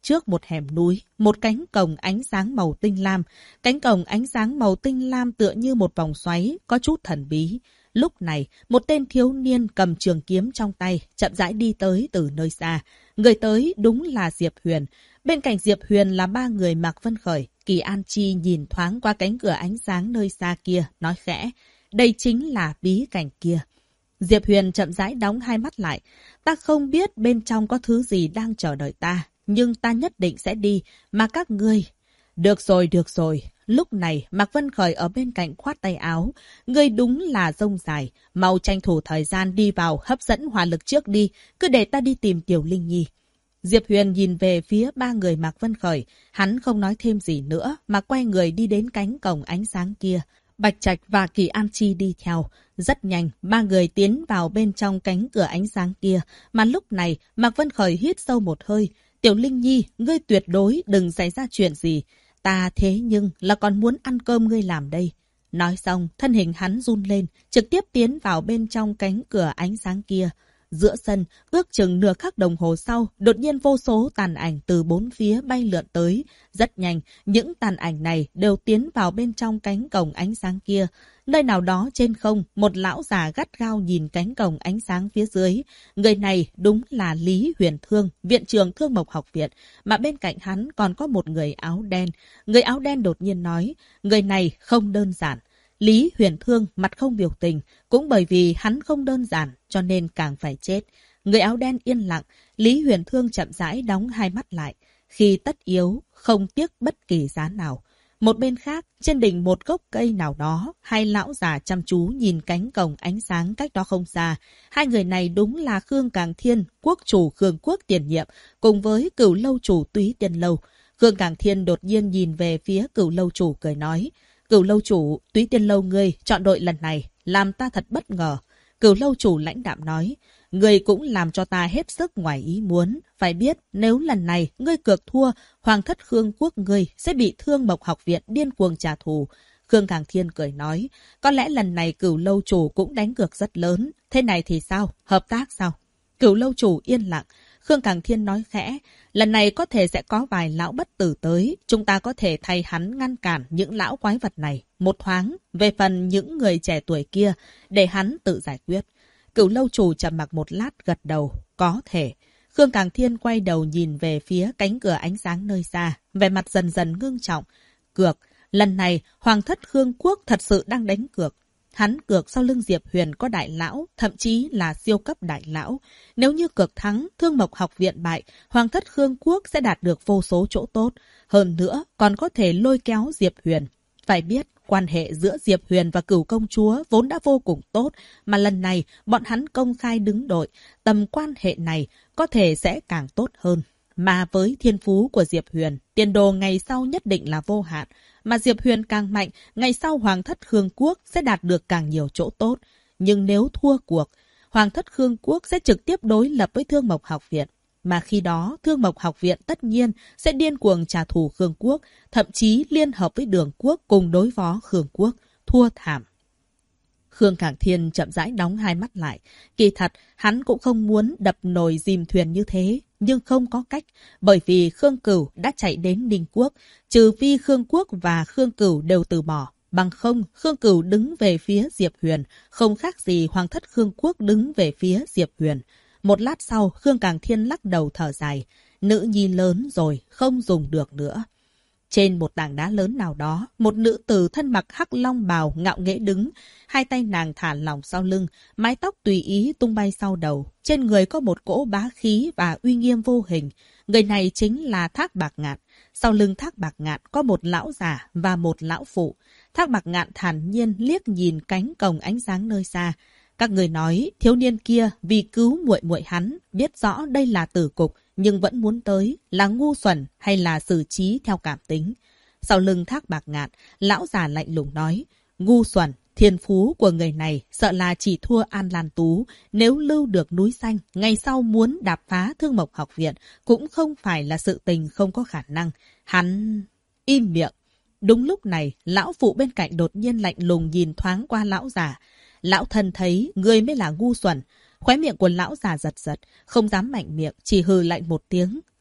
trước một hẻm núi, một cánh cổng ánh sáng màu tinh lam. Cánh cổng ánh sáng màu tinh lam tựa như một vòng xoáy, có chút thần bí. Lúc này, một tên thiếu niên cầm trường kiếm trong tay, chậm rãi đi tới từ nơi xa. Người tới đúng là Diệp Huyền. Bên cạnh Diệp Huyền là ba người Mạc Vân Khởi. Kỳ An Chi nhìn thoáng qua cánh cửa ánh sáng nơi xa kia, nói khẽ. Đây chính là bí cảnh kia. Diệp Huyền chậm rãi đóng hai mắt lại. Ta không biết bên trong có thứ gì đang chờ đợi ta, nhưng ta nhất định sẽ đi, mà các ngươi... Được rồi, được rồi. Lúc này, Mạc Vân Khởi ở bên cạnh khoát tay áo. Ngươi đúng là rông dài. Mau tranh thủ thời gian đi vào, hấp dẫn hỏa lực trước đi. Cứ để ta đi tìm Tiểu Linh Nhi. Diệp Huyền nhìn về phía ba người Mạc Vân Khởi. Hắn không nói thêm gì nữa, mà quay người đi đến cánh cổng ánh sáng kia. Bạch Trạch và Kỳ An Chi đi theo. Rất nhanh, ba người tiến vào bên trong cánh cửa ánh sáng kia. Mà lúc này, Mạc Vân Khởi hít sâu một hơi. Tiểu Linh Nhi, ngươi tuyệt đối đừng xảy ra chuyện gì. Ta thế nhưng là còn muốn ăn cơm ngươi làm đây. Nói xong, thân hình hắn run lên, trực tiếp tiến vào bên trong cánh cửa ánh sáng kia. Giữa sân, ước chừng nửa khắc đồng hồ sau, đột nhiên vô số tàn ảnh từ bốn phía bay lượn tới. Rất nhanh, những tàn ảnh này đều tiến vào bên trong cánh cổng ánh sáng kia. Nơi nào đó trên không, một lão già gắt gao nhìn cánh cổng ánh sáng phía dưới. Người này đúng là Lý Huyền Thương, viện trưởng Thương Mộc Học Viện, mà bên cạnh hắn còn có một người áo đen. Người áo đen đột nhiên nói, người này không đơn giản. Lý Huyền Thương mặt không biểu tình, cũng bởi vì hắn không đơn giản cho nên càng phải chết. Người áo đen yên lặng, Lý Huyền Thương chậm rãi đóng hai mắt lại. Khi tất yếu, không tiếc bất kỳ giá nào. Một bên khác, trên đỉnh một gốc cây nào đó, hai lão già chăm chú nhìn cánh cổng ánh sáng cách đó không xa. Hai người này đúng là Khương Càng Thiên, quốc chủ Khương Quốc tiền nhiệm, cùng với Cửu lâu chủ Túy Tiên Lâu. Khương Càng Thiên đột nhiên nhìn về phía Cửu lâu chủ cười nói. Cửu lâu chủ, Túy Tiên Lâu ngươi chọn đội lần này, làm ta thật bất ngờ. Cửu lâu chủ lãnh đạm nói, ngươi cũng làm cho ta hết sức ngoài ý muốn. Phải biết, nếu lần này ngươi cược thua, Hoàng thất Khương Quốc ngươi sẽ bị Thương Mộc Học Viện điên cuồng trả thù. Khương Càng Thiên cười nói, có lẽ lần này Cửu lâu chủ cũng đánh cược rất lớn. Thế này thì sao? Hợp tác sao? Cửu lâu chủ yên lặng. Khương Càng Thiên nói khẽ, lần này có thể sẽ có vài lão bất tử tới, chúng ta có thể thay hắn ngăn cản những lão quái vật này một thoáng. Về phần những người trẻ tuổi kia, để hắn tự giải quyết. Cửu lâu chủ trầm mặc một lát gật đầu, có thể. Khương Càng Thiên quay đầu nhìn về phía cánh cửa ánh sáng nơi xa, vẻ mặt dần dần ngưng trọng. Cược, lần này Hoàng thất Khương Quốc thật sự đang đánh cược. Hắn cược sau lưng Diệp Huyền có đại lão, thậm chí là siêu cấp đại lão. Nếu như cược thắng, Thương Mộc Học Viện bại, Hoàng thất Khương Quốc sẽ đạt được vô số chỗ tốt. Hơn nữa, còn có thể lôi kéo Diệp Huyền. Phải biết, quan hệ giữa Diệp Huyền và Cửu công chúa vốn đã vô cùng tốt, mà lần này bọn hắn công khai đứng đội, tầm quan hệ này có thể sẽ càng tốt hơn. Mà với thiên phú của Diệp Huyền, tiền đồ ngày sau nhất định là vô hạn. Mà Diệp Huyền càng mạnh, ngày sau Hoàng thất Khương Quốc sẽ đạt được càng nhiều chỗ tốt. Nhưng nếu thua cuộc, Hoàng thất Khương Quốc sẽ trực tiếp đối lập với Thương Mộc Học Viện. Mà khi đó, Thương Mộc Học Viện tất nhiên sẽ điên cuồng trả thù Khương Quốc, thậm chí liên hợp với Đường Quốc cùng đối phó Khương Quốc, thua thảm. Khương Càng Thiên chậm rãi đóng hai mắt lại. Kỳ thật, hắn cũng không muốn đập nồi dìm thuyền như thế, nhưng không có cách, bởi vì Khương Cửu đã chạy đến Ninh Quốc, trừ phi Khương Quốc và Khương Cửu đều từ bỏ. Bằng không, Khương Cửu đứng về phía Diệp Huyền, không khác gì Hoàng thất Khương Quốc đứng về phía Diệp Huyền. Một lát sau, Khương Càng Thiên lắc đầu thở dài. Nữ nhi lớn rồi, không dùng được nữa. Trên một tảng đá lớn nào đó, một nữ tử thân mặc hắc long bào ngạo nghễ đứng. Hai tay nàng thả lỏng sau lưng, mái tóc tùy ý tung bay sau đầu. Trên người có một cỗ bá khí và uy nghiêm vô hình. Người này chính là Thác Bạc Ngạn. Sau lưng Thác Bạc Ngạn có một lão già và một lão phụ. Thác Bạc Ngạn thản nhiên liếc nhìn cánh cổng ánh sáng nơi xa. Các người nói, thiếu niên kia vì cứu muội muội hắn, biết rõ đây là tử cục, nhưng vẫn muốn tới, là ngu xuẩn hay là xử trí theo cảm tính. Sau lưng Thác Bạc Ngạn, lão già lạnh lùng nói, ngu xuẩn, thiên phú của người này sợ là chỉ thua An Lan Tú, nếu lưu được núi xanh, ngày sau muốn đạp phá Thương Mộc Học Viện cũng không phải là sự tình không có khả năng. Hắn... Im miệng. Đúng lúc này, lão phụ bên cạnh đột nhiên lạnh lùng nhìn thoáng qua lão già. Lão thân thấy người mới là ngu xuẩn. Khóe miệng của lão già giật giật, không dám mạnh miệng, chỉ hừ lạnh một tiếng.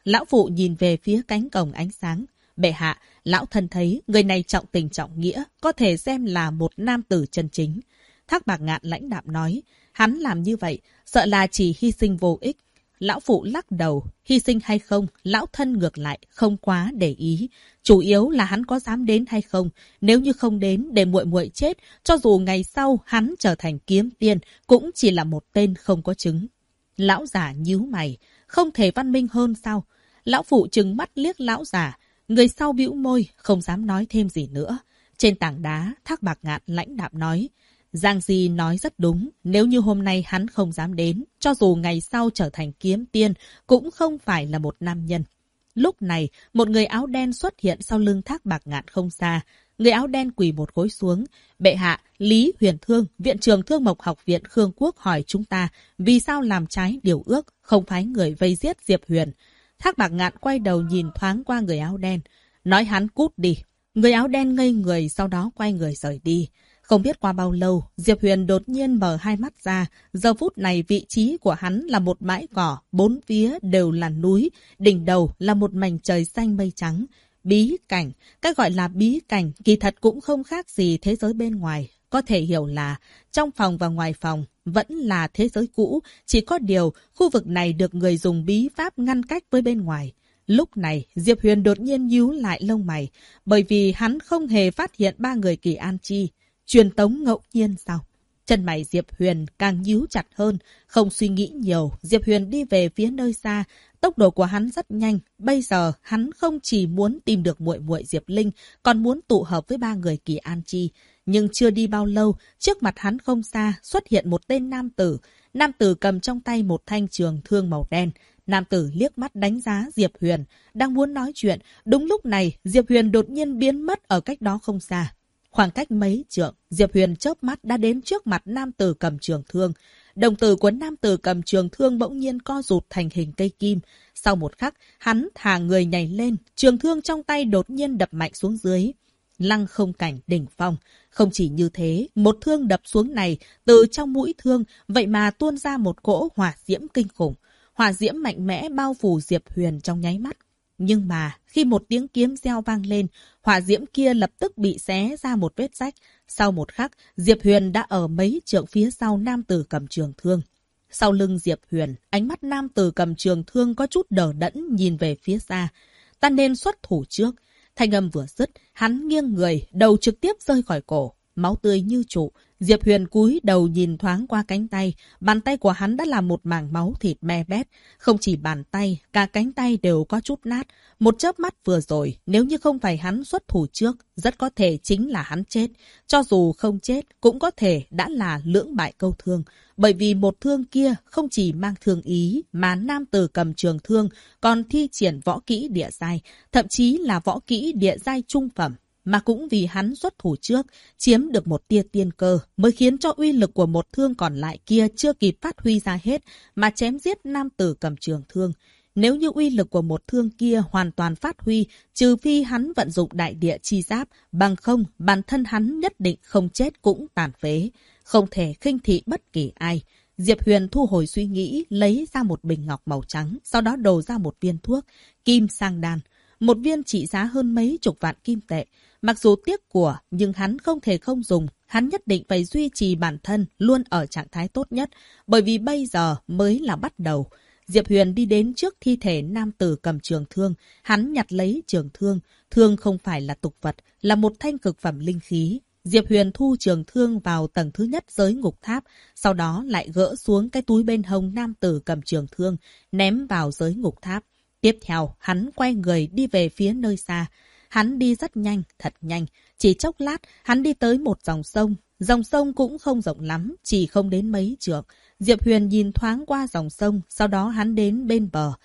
Lão phụ nhìn về phía cánh cổng ánh sáng. Bệ hạ, lão thân thấy người này trọng tình trọng nghĩa, có thể xem là một nam tử chân chính. Thác Bạt Ngạn lãnh đạm nói, hắn làm như vậy, sợ là chỉ hy sinh vô ích. Lão phụ lắc đầu, hy sinh hay không, lão thân ngược lại, không quá để ý. Chủ yếu là hắn có dám đến hay không, nếu như không đến để muội muội chết, cho dù ngày sau hắn trở thành kiếm tiên, cũng chỉ là một tên không có chứng. Lão giả nhíu mày, không thể văn minh hơn sao? Lão phụ trừng mắt liếc lão giả, người sau bĩu môi, không dám nói thêm gì nữa. Trên tảng đá, Thác Bạt Ngạn lãnh đạm nói, Giang Di nói rất đúng, nếu như hôm nay hắn không dám đến, cho dù ngày sau trở thành kiếm tiên, cũng không phải là một nam nhân. Lúc này, một người áo đen xuất hiện sau lưng Thác Bạt Ngạn không xa. Người áo đen quỳ một gối xuống. Bệ hạ, Lý Huyền Thương, viện trưởng Thương Mộc Học viện Khương Quốc hỏi chúng ta vì sao làm trái điều ước, không phái người vây giết Diệp Huyền. Thác Bạt Ngạn quay đầu nhìn thoáng qua người áo đen. Nói hắn cút đi. Người áo đen ngây người sau đó quay người rời đi. Không biết qua bao lâu, Diệp Huyền đột nhiên mở hai mắt ra. Giờ phút này vị trí của hắn là một bãi cỏ, bốn phía đều là núi, đỉnh đầu là một mảnh trời xanh mây trắng. Bí cảnh, cái gọi là bí cảnh kỳ thật cũng không khác gì thế giới bên ngoài. Có thể hiểu là trong phòng và ngoài phòng vẫn là thế giới cũ, chỉ có điều khu vực này được người dùng bí pháp ngăn cách với bên ngoài. Lúc này, Diệp Huyền đột nhiên nhíu lại lông mày, bởi vì hắn không hề phát hiện ba người Kỳ An Chi. Truyền tống ngẫu nhiên sao? Chân mày Diệp Huyền càng nhíu chặt hơn, không suy nghĩ nhiều, Diệp Huyền đi về phía nơi xa. Tốc độ của hắn rất nhanh, bây giờ hắn không chỉ muốn tìm được muội muội Diệp Linh, còn muốn tụ hợp với ba người Kỳ An Chi. Nhưng chưa đi bao lâu, trước mặt hắn không xa xuất hiện một tên nam tử. Nam tử cầm trong tay một thanh trường thương màu đen. Nam tử liếc mắt đánh giá Diệp Huyền, đang muốn nói chuyện. Đúng lúc này, Diệp Huyền đột nhiên biến mất ở cách đó không xa. Khoảng cách mấy trượng, Diệp Huyền chớp mắt đã đến trước mặt nam tử cầm trường thương. Đồng tử của nam tử cầm trường thương bỗng nhiên co rụt thành hình cây kim. Sau một khắc, hắn thả người nhảy lên, trường thương trong tay đột nhiên đập mạnh xuống dưới. Lăng không cảnh đỉnh phong. Không chỉ như thế, một thương đập xuống này, từ trong mũi thương, vậy mà tuôn ra một cỗ hỏa diễm kinh khủng. Hỏa diễm mạnh mẽ bao phủ Diệp Huyền trong nháy mắt. Nhưng mà, khi một tiếng kiếm reo vang lên, hỏa diễm kia lập tức bị xé ra một vết rách. Sau một khắc, Diệp Huyền đã ở mấy trượng phía sau nam tử cầm trường thương. Sau lưng Diệp Huyền, ánh mắt nam tử cầm trường thương có chút đờ đẫn nhìn về phía xa. Ta nên xuất thủ trước. Thanh âm vừa dứt, hắn nghiêng người, đầu trực tiếp rơi khỏi cổ. Máu tươi như trụ. Diệp Huyền cúi đầu nhìn thoáng qua cánh tay. Bàn tay của hắn đã là một mảng máu thịt me bét. Không chỉ bàn tay, cả cánh tay đều có chút nát. Một chớp mắt vừa rồi, nếu như không phải hắn xuất thủ trước, rất có thể chính là hắn chết. Cho dù không chết, cũng có thể đã là lưỡng bại câu thương. Bởi vì một thương kia không chỉ mang thương ý, mà nam tử cầm trường thương còn thi triển võ kỹ địa giai, thậm chí là võ kỹ địa giai trung phẩm. Mà cũng vì hắn xuất thủ trước, chiếm được một tia tiên cơ, mới khiến cho uy lực của một thương còn lại kia chưa kịp phát huy ra hết, mà chém giết nam tử cầm trường thương. Nếu như uy lực của một thương kia hoàn toàn phát huy, trừ phi hắn vận dụng đại địa chi giáp, bằng không, bản thân hắn nhất định không chết cũng tàn phế. Không thể khinh thị bất kỳ ai. Diệp Huyền thu hồi suy nghĩ, lấy ra một bình ngọc màu trắng, sau đó đổ ra một viên thuốc, kim sang đan. Một viên trị giá hơn mấy chục vạn kim tệ. Mặc dù tiếc của, nhưng hắn không thể không dùng. Hắn nhất định phải duy trì bản thân luôn ở trạng thái tốt nhất, bởi vì bây giờ mới là bắt đầu. Diệp Huyền đi đến trước thi thể nam tử cầm trường thương. Hắn nhặt lấy trường thương. Thương không phải là tục vật, là một thanh cực phẩm linh khí. Diệp Huyền thu trường thương vào tầng thứ nhất giới ngục tháp, sau đó lại gỡ xuống cái túi bên hông nam tử cầm trường thương, ném vào giới ngục tháp. Tiếp theo, hắn quay người đi về phía nơi xa. Hắn đi rất nhanh, thật nhanh. Chỉ chốc lát, hắn đi tới một dòng sông. Dòng sông cũng không rộng lắm, chỉ không đến mấy trượng. Diệp Huyền nhìn thoáng qua dòng sông, sau đó hắn đến bên bờ.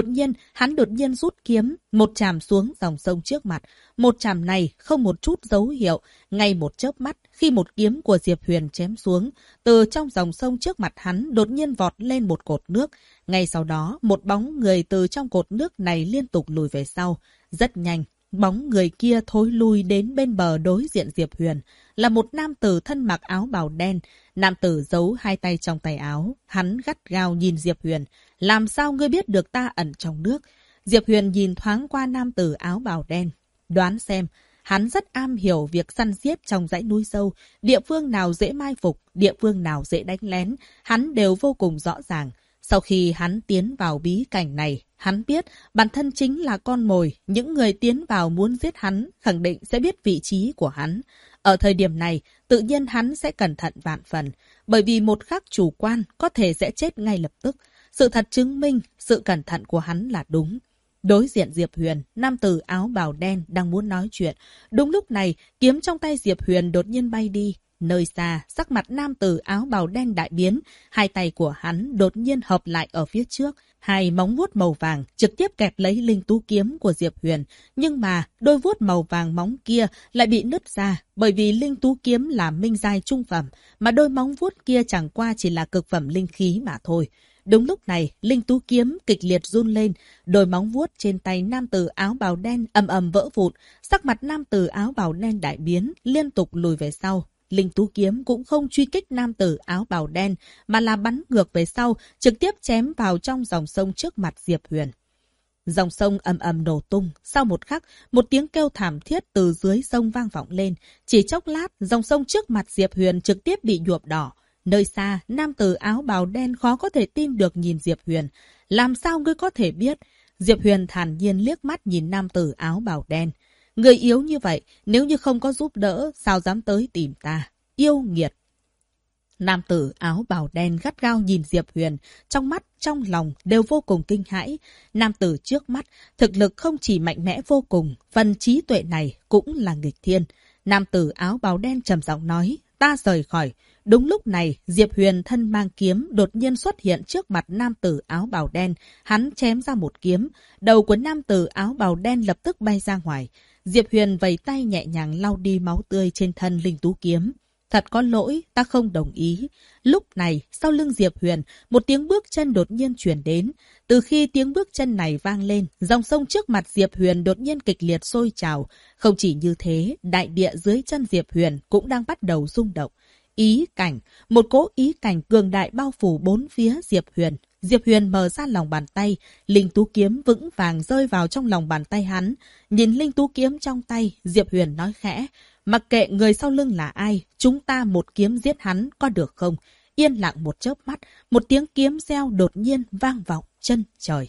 Hắn đột nhiên rút kiếm, một chàm xuống dòng sông trước mặt. Một chàm này không một chút dấu hiệu. Ngay một chớp mắt, khi một kiếm của Diệp Huyền chém xuống, từ trong dòng sông trước mặt hắn đột nhiên vọt lên một cột nước. Ngay sau đó, một bóng người từ trong cột nước này liên tục lùi về sau. Rất nhanh. Bóng người kia thối lui đến bên bờ đối diện Diệp Huyền, là một nam tử thân mặc áo bào đen. Nam tử giấu hai tay trong tay áo, hắn gắt gao nhìn Diệp Huyền. Làm sao ngươi biết được ta ẩn trong nước? Diệp Huyền nhìn thoáng qua nam tử áo bào đen, đoán xem hắn rất am hiểu việc săn giết trong dãy núi sâu, địa phương nào dễ mai phục, địa phương nào dễ đánh lén, hắn đều vô cùng rõ ràng. Sau khi hắn tiến vào bí cảnh này, hắn biết bản thân chính là con mồi, những người tiến vào muốn giết hắn khẳng định sẽ biết vị trí của hắn. Ở thời điểm này, tự nhiên hắn sẽ cẩn thận vạn phần, bởi vì một khắc chủ quan có thể sẽ chết ngay lập tức. Sự thật chứng minh sự cẩn thận của hắn là đúng. Đối diện Diệp Huyền, nam tử áo bào đen đang muốn nói chuyện. Đúng lúc này, kiếm trong tay Diệp Huyền đột nhiên bay đi. Nơi xa, sắc mặt nam tử áo bào đen đại biến, hai tay của hắn đột nhiên hợp lại ở phía trước. Hai móng vuốt màu vàng trực tiếp kẹp lấy linh tú kiếm của Diệp Huyền. Nhưng mà, đôi vuốt màu vàng móng kia lại bị nứt ra, bởi vì linh tú kiếm là minh giai trung phẩm, mà đôi móng vuốt kia chẳng qua chỉ là cực phẩm linh khí mà thôi. Đúng lúc này, linh tú kiếm kịch liệt run lên, đôi móng vuốt trên tay nam tử áo bào đen ầm ầm vỡ vụn, sắc mặt nam tử áo bào đen đại biến, liên tục lùi về sau. Linh tú kiếm cũng không truy kích nam tử áo bào đen, mà là bắn ngược về sau, trực tiếp chém vào trong dòng sông trước mặt Diệp Huyền. Dòng sông ầm ầm nổ tung, sau một khắc, một tiếng kêu thảm thiết từ dưới sông vang vọng lên. Chỉ chốc lát, dòng sông trước mặt Diệp Huyền trực tiếp bị nhuộm đỏ. Nơi xa, nam tử áo bào đen khó có thể tin được nhìn Diệp Huyền. Làm sao ngươi có thể biết? Diệp Huyền thản nhiên liếc mắt nhìn nam tử áo bào đen. Người yếu như vậy, nếu như không có giúp đỡ, sao dám tới tìm ta? Yêu nghiệt! Nam tử áo bào đen gắt gao nhìn Diệp Huyền, trong mắt, trong lòng đều vô cùng kinh hãi. Nam tử trước mắt, thực lực không chỉ mạnh mẽ vô cùng, phần trí tuệ này cũng là nghịch thiên. Nam tử áo bào đen trầm giọng nói, ta rời khỏi. Đúng lúc này, Diệp Huyền thân mang kiếm đột nhiên xuất hiện trước mặt nam tử áo bào đen. Hắn chém ra một kiếm, đầu của nam tử áo bào đen lập tức bay ra ngoài. Diệp Huyền vẫy tay nhẹ nhàng lau đi máu tươi trên thân linh tú kiếm. Thật có lỗi, ta không đồng ý. Lúc này, sau lưng Diệp Huyền, một tiếng bước chân đột nhiên chuyển đến. Từ khi tiếng bước chân này vang lên, dòng sông trước mặt Diệp Huyền đột nhiên kịch liệt sôi trào. Không chỉ như thế, đại địa dưới chân Diệp Huyền cũng đang bắt đầu rung động. Ý cảnh, một cỗ ý cảnh cường đại bao phủ bốn phía Diệp Huyền. Diệp Huyền mở ra lòng bàn tay, linh tú kiếm vững vàng rơi vào trong lòng bàn tay hắn. Nhìn linh tú kiếm trong tay, Diệp Huyền nói khẽ, mặc kệ người sau lưng là ai, chúng ta một kiếm giết hắn có được không? Yên lặng một chớp mắt, một tiếng kiếm reo đột nhiên vang vọng chân trời.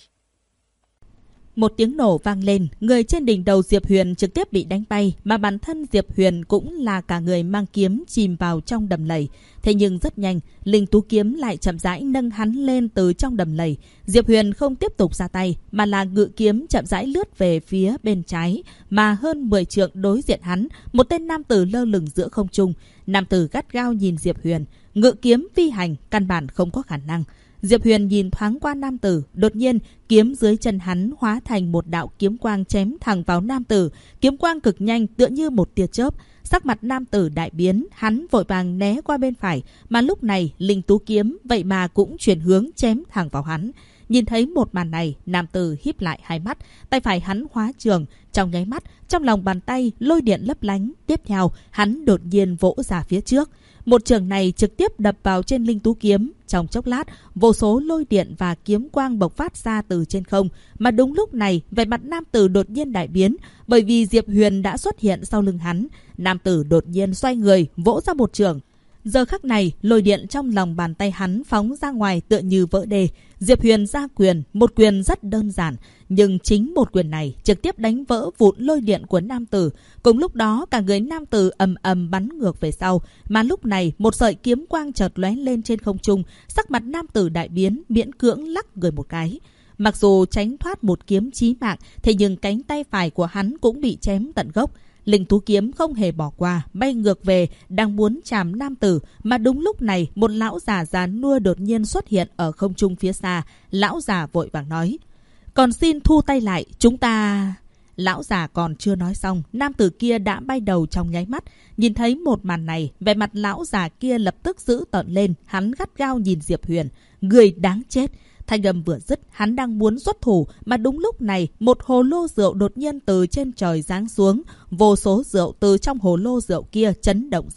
Một tiếng nổ vang lên, người trên đỉnh đầu Diệp Huyền trực tiếp bị đánh bay, mà bản thân Diệp Huyền cũng là cả người mang kiếm chìm vào trong đầm lầy. Thế nhưng rất nhanh, linh tú kiếm lại chậm rãi nâng hắn lên từ trong đầm lầy. Diệp Huyền không tiếp tục ra tay, mà là ngự kiếm chậm rãi lướt về phía bên trái, mà hơn 10 trượng đối diện hắn, một tên nam tử lơ lửng giữa không trung. Nam tử gắt gao nhìn Diệp Huyền, ngự kiếm phi hành, căn bản không có khả năng. Diệp Huyền nhìn thoáng qua nam tử, đột nhiên kiếm dưới chân hắn hóa thành một đạo kiếm quang chém thẳng vào nam tử. Kiếm quang cực nhanh tựa như một tia chớp. Sắc mặt nam tử đại biến, hắn vội vàng né qua bên phải, mà lúc này linh tú kiếm vậy mà cũng chuyển hướng chém thẳng vào hắn. Nhìn thấy một màn này, nam tử híp lại hai mắt, tay phải hắn hóa trường, trong nháy mắt, trong lòng bàn tay lôi điện lấp lánh. Tiếp theo, hắn đột nhiên vỗ ra phía trước. Một trường này trực tiếp đập vào trên linh tú kiếm. Trong chốc lát, vô số lôi điện và kiếm quang bộc phát ra từ trên không. Mà đúng lúc này, vẻ mặt nam tử đột nhiên đại biến, bởi vì Diệp Huyền đã xuất hiện sau lưng hắn. Nam tử đột nhiên xoay người, vỗ ra một trường. Giờ khắc này, lôi điện trong lòng bàn tay hắn phóng ra ngoài tựa như vỡ đê. Diệp Huyền ra quyền, một quyền rất đơn giản, nhưng chính một quyền này trực tiếp đánh vỡ vụn lôi điện của nam tử. Cùng lúc đó, cả người nam tử ầm ầm bắn ngược về sau, mà lúc này một sợi kiếm quang chợt lóe lên trên không trung, sắc mặt nam tử đại biến, miễn cưỡng lắc người một cái. Mặc dù tránh thoát một kiếm chí mạng, thế nhưng cánh tay phải của hắn cũng bị chém tận gốc. Linh tú kiếm không hề bỏ qua, bay ngược về, đang muốn chạm nam tử, mà đúng lúc này một lão già già nua đột nhiên xuất hiện ở không trung phía xa. Lão già vội vàng nói, còn xin thu tay lại, chúng ta... Lão già còn chưa nói xong, nam tử kia đã bay đầu trong nháy mắt. Nhìn thấy một màn này, vẻ mặt lão già kia lập tức dữ tợn lên, hắn gắt gao nhìn Diệp Huyền, người đáng chết. Thanh âm vừa dứt, hắn đang muốn xuất thủ, mà đúng lúc này, một hồ lô rượu đột nhiên từ trên trời giáng xuống. Vô số rượu từ trong hồ lô rượu kia chấn động ra,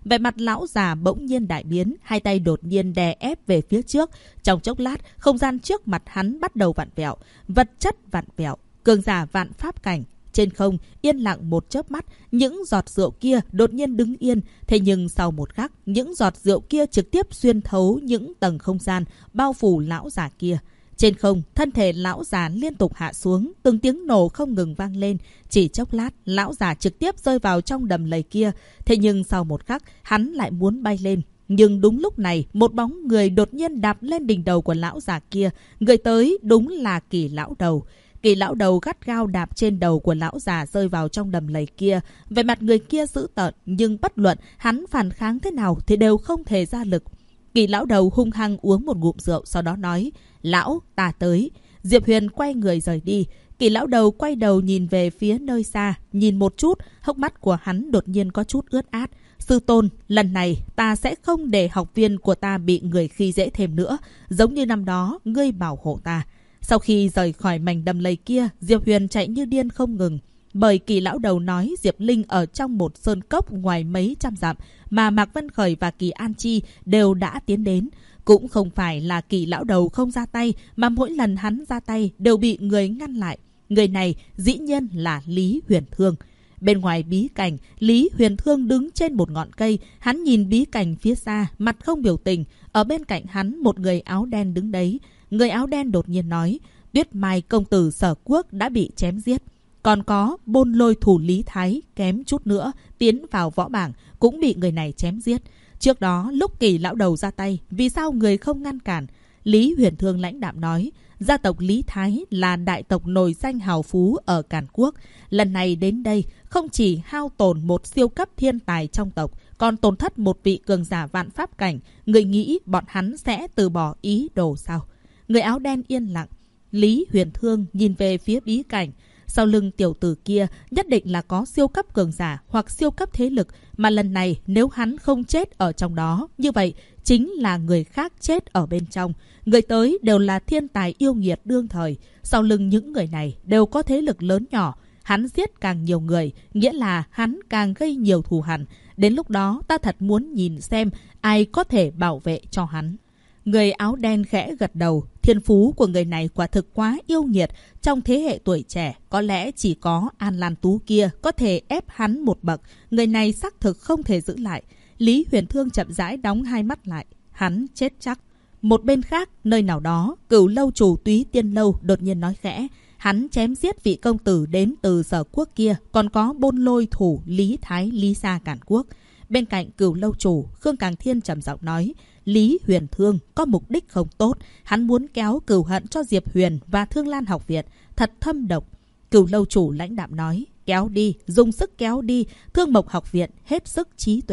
Vẻ mặt lão già bỗng nhiên đại biến, hai tay đột nhiên đè ép về phía trước. Trong chốc lát, không gian trước mặt hắn bắt đầu vặn vẹo, vật chất vặn vẹo, cường giả vạn pháp cảnh. Trên không, yên lặng một chớp mắt, những giọt rượu kia đột nhiên đứng yên. Thế nhưng sau một khắc, những giọt rượu kia trực tiếp xuyên thấu những tầng không gian, bao phủ lão già kia. Trên không, thân thể lão già liên tục hạ xuống, từng tiếng nổ không ngừng vang lên. Chỉ chốc lát, lão già trực tiếp rơi vào trong đầm lầy kia. Thế nhưng sau một khắc, hắn lại muốn bay lên. Nhưng đúng lúc này, một bóng người đột nhiên đạp lên đỉnh đầu của lão già kia. Người tới đúng là Kỳ lão đầu. Kỳ lão đầu gắt gao đạp trên đầu của lão già rơi vào trong đầm lầy kia. Về mặt người kia dữ tợn, nhưng bất luận hắn phản kháng thế nào thì đều không thể ra lực. Kỳ lão đầu hung hăng uống một ngụm rượu, sau đó nói: "Lão, ta tới." Diệp Huyền quay người rời đi. Kỳ lão đầu quay đầu nhìn về phía nơi xa, nhìn một chút, hốc mắt của hắn đột nhiên có chút ướt át. "Sư tôn, lần này ta sẽ không để học viên của ta bị người khi dễ thêm nữa, giống như năm đó ngươi bảo hộ ta." Sau khi rời khỏi mảnh đầm lầy kia, Diệp Huyền chạy như điên không ngừng. Bởi Kỳ lão đầu nói Diệp Linh ở trong một sơn cốc ngoài mấy trăm dặm mà Mạc Vân Khởi và Kỳ An Chi đều đã tiến đến. Cũng không phải là Kỳ lão đầu không ra tay, mà mỗi lần hắn ra tay đều bị người ngăn lại. Người này dĩ nhiên là Lý Huyền Thương. Bên ngoài bí cảnh, Lý Huyền Thương đứng trên một ngọn cây. Hắn nhìn bí cảnh phía xa, mặt không biểu tình. Ở bên cạnh hắn một người áo đen đứng đấy. Người áo đen đột nhiên nói: "Tuyết Mai công tử Sở Quốc đã bị chém giết. Còn có Bôn Lôi thủ Lý Thái kém chút nữa tiến vào võ bảng cũng bị người này chém giết. Trước đó lúc Kỳ lão đầu ra tay, vì sao người không ngăn cản?" Lý Huyền Thương lãnh đạm nói: "Gia tộc Lý Thái là đại tộc nổi danh hào phú ở Càn Quốc. Lần này đến đây không chỉ hao tổn một siêu cấp thiên tài trong tộc, còn tổn thất một vị cường giả vạn pháp cảnh. Người nghĩ bọn hắn sẽ từ bỏ ý đồ sao?" Người áo đen yên lặng. Lý Huyền Thương nhìn về phía bí cảnh. Sau lưng tiểu tử kia nhất định là có siêu cấp cường giả hoặc siêu cấp thế lực, mà lần này nếu hắn không chết ở trong đó, như vậy chính là người khác chết ở bên trong. Người tới đều là thiên tài yêu nghiệt đương thời. Sau lưng những người này đều có thế lực lớn nhỏ. Hắn giết càng nhiều người, nghĩa là hắn càng gây nhiều thù hằn. Đến lúc đó ta thật muốn nhìn xem ai có thể bảo vệ cho hắn. Người áo đen khẽ gật đầu. Thiên phú của người này quả thực quá yêu nghiệt. Trong thế hệ tuổi trẻ, có lẽ chỉ có An Lan Tú kia có thể ép hắn một bậc. Người này xác thực không thể giữ lại. Lý Huyền Thương chậm rãi đóng hai mắt lại. Hắn chết chắc. Một bên khác, nơi nào đó, Cửu lâu chủ Túy Tiên lâu đột nhiên nói khẽ: "Hắn chém giết vị công tử đến từ Sở Quốc kia, còn có Bôn Lôi thủ Lý Thái Lý Sa Càn Quốc." Bên cạnh Cửu lâu chủ, Khương Càng Thiên trầm giọng nói: "Lý Huyền Thương có mục đích không tốt, hắn muốn kéo cừu hận cho Diệp Huyền và Thương Lan học viện, thật thâm độc." Cửu lâu chủ lãnh đạm nói: "Kéo đi, dùng sức kéo đi, Thương Mộc học viện hết sức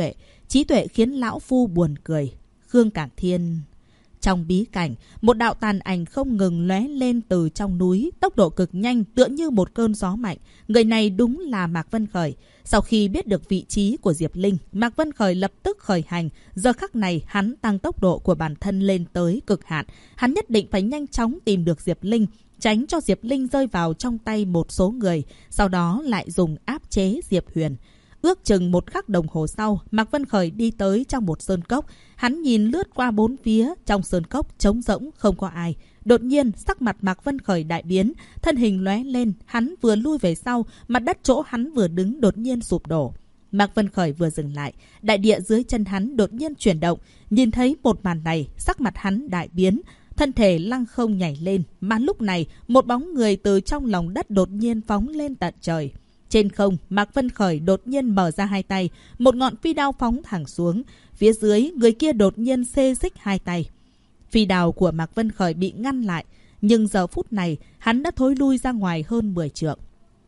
trí tuệ khiến lão phu buồn cười." Khương Càng Thiên. Trong bí cảnh, một đạo tàn ảnh không ngừng lóe lên từ trong núi, tốc độ cực nhanh tựa như một cơn gió mạnh. Người này đúng là Mạc Vân Khởi. Sau khi biết được vị trí của Diệp Linh, Mạc Vân Khởi lập tức khởi hành. Giờ khắc này hắn tăng tốc độ của bản thân lên tới cực hạn. Hắn nhất định phải nhanh chóng tìm được Diệp Linh, tránh cho Diệp Linh rơi vào trong tay một số người, sau đó lại dùng áp chế Diệp Huyền. Ước chừng một khắc đồng hồ sau, Mạc Vân Khởi đi tới trong một sơn cốc. Hắn nhìn lướt qua bốn phía, trong sơn cốc trống rỗng không có ai. Đột nhiên, sắc mặt Mạc Vân Khởi đại biến, thân hình lóe lên, hắn vừa lui về sau, mặt đất chỗ hắn vừa đứng đột nhiên sụp đổ. Mạc Vân Khởi vừa dừng lại, đại địa dưới chân hắn đột nhiên chuyển động. Nhìn thấy một màn này, sắc mặt hắn đại biến, thân thể lăng không nhảy lên, mà lúc này, một bóng người từ trong lòng đất đột nhiên phóng lên tận trời. Trên không, Mạc Vân Khởi đột nhiên mở ra hai tay, một ngọn phi đao phóng thẳng xuống. Phía dưới, người kia đột nhiên xê xích hai tay. Phi đao của Mạc Vân Khởi bị ngăn lại, nhưng giờ phút này, hắn đã thối lui ra ngoài hơn 10 trượng.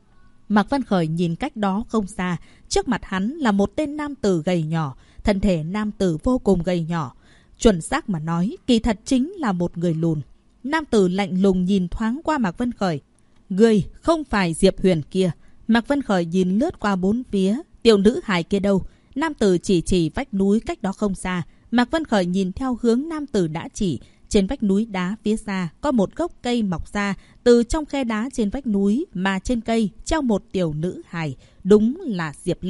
Mạc Vân Khởi nhìn cách đó không xa, trước mặt hắn là một tên nam tử gầy nhỏ, thân thể nam tử vô cùng gầy nhỏ. Chuẩn xác mà nói, kỳ thật chính là một người lùn. Nam tử lạnh lùng nhìn thoáng qua Mạc Vân Khởi. "Ngươi không phải Diệp Huyền kia." Mạc Vân Khởi nhìn lướt qua bốn phía. "Tiểu nữ hài kia đâu?" Nam tử chỉ vách núi cách đó không xa. Mạc Vân Khởi nhìn theo hướng nam tử đã chỉ. Trên vách núi đá phía xa có một gốc cây mọc ra từ trong khe đá trên vách núi, mà trên cây treo một tiểu nữ hài, đúng là Diệp Linh.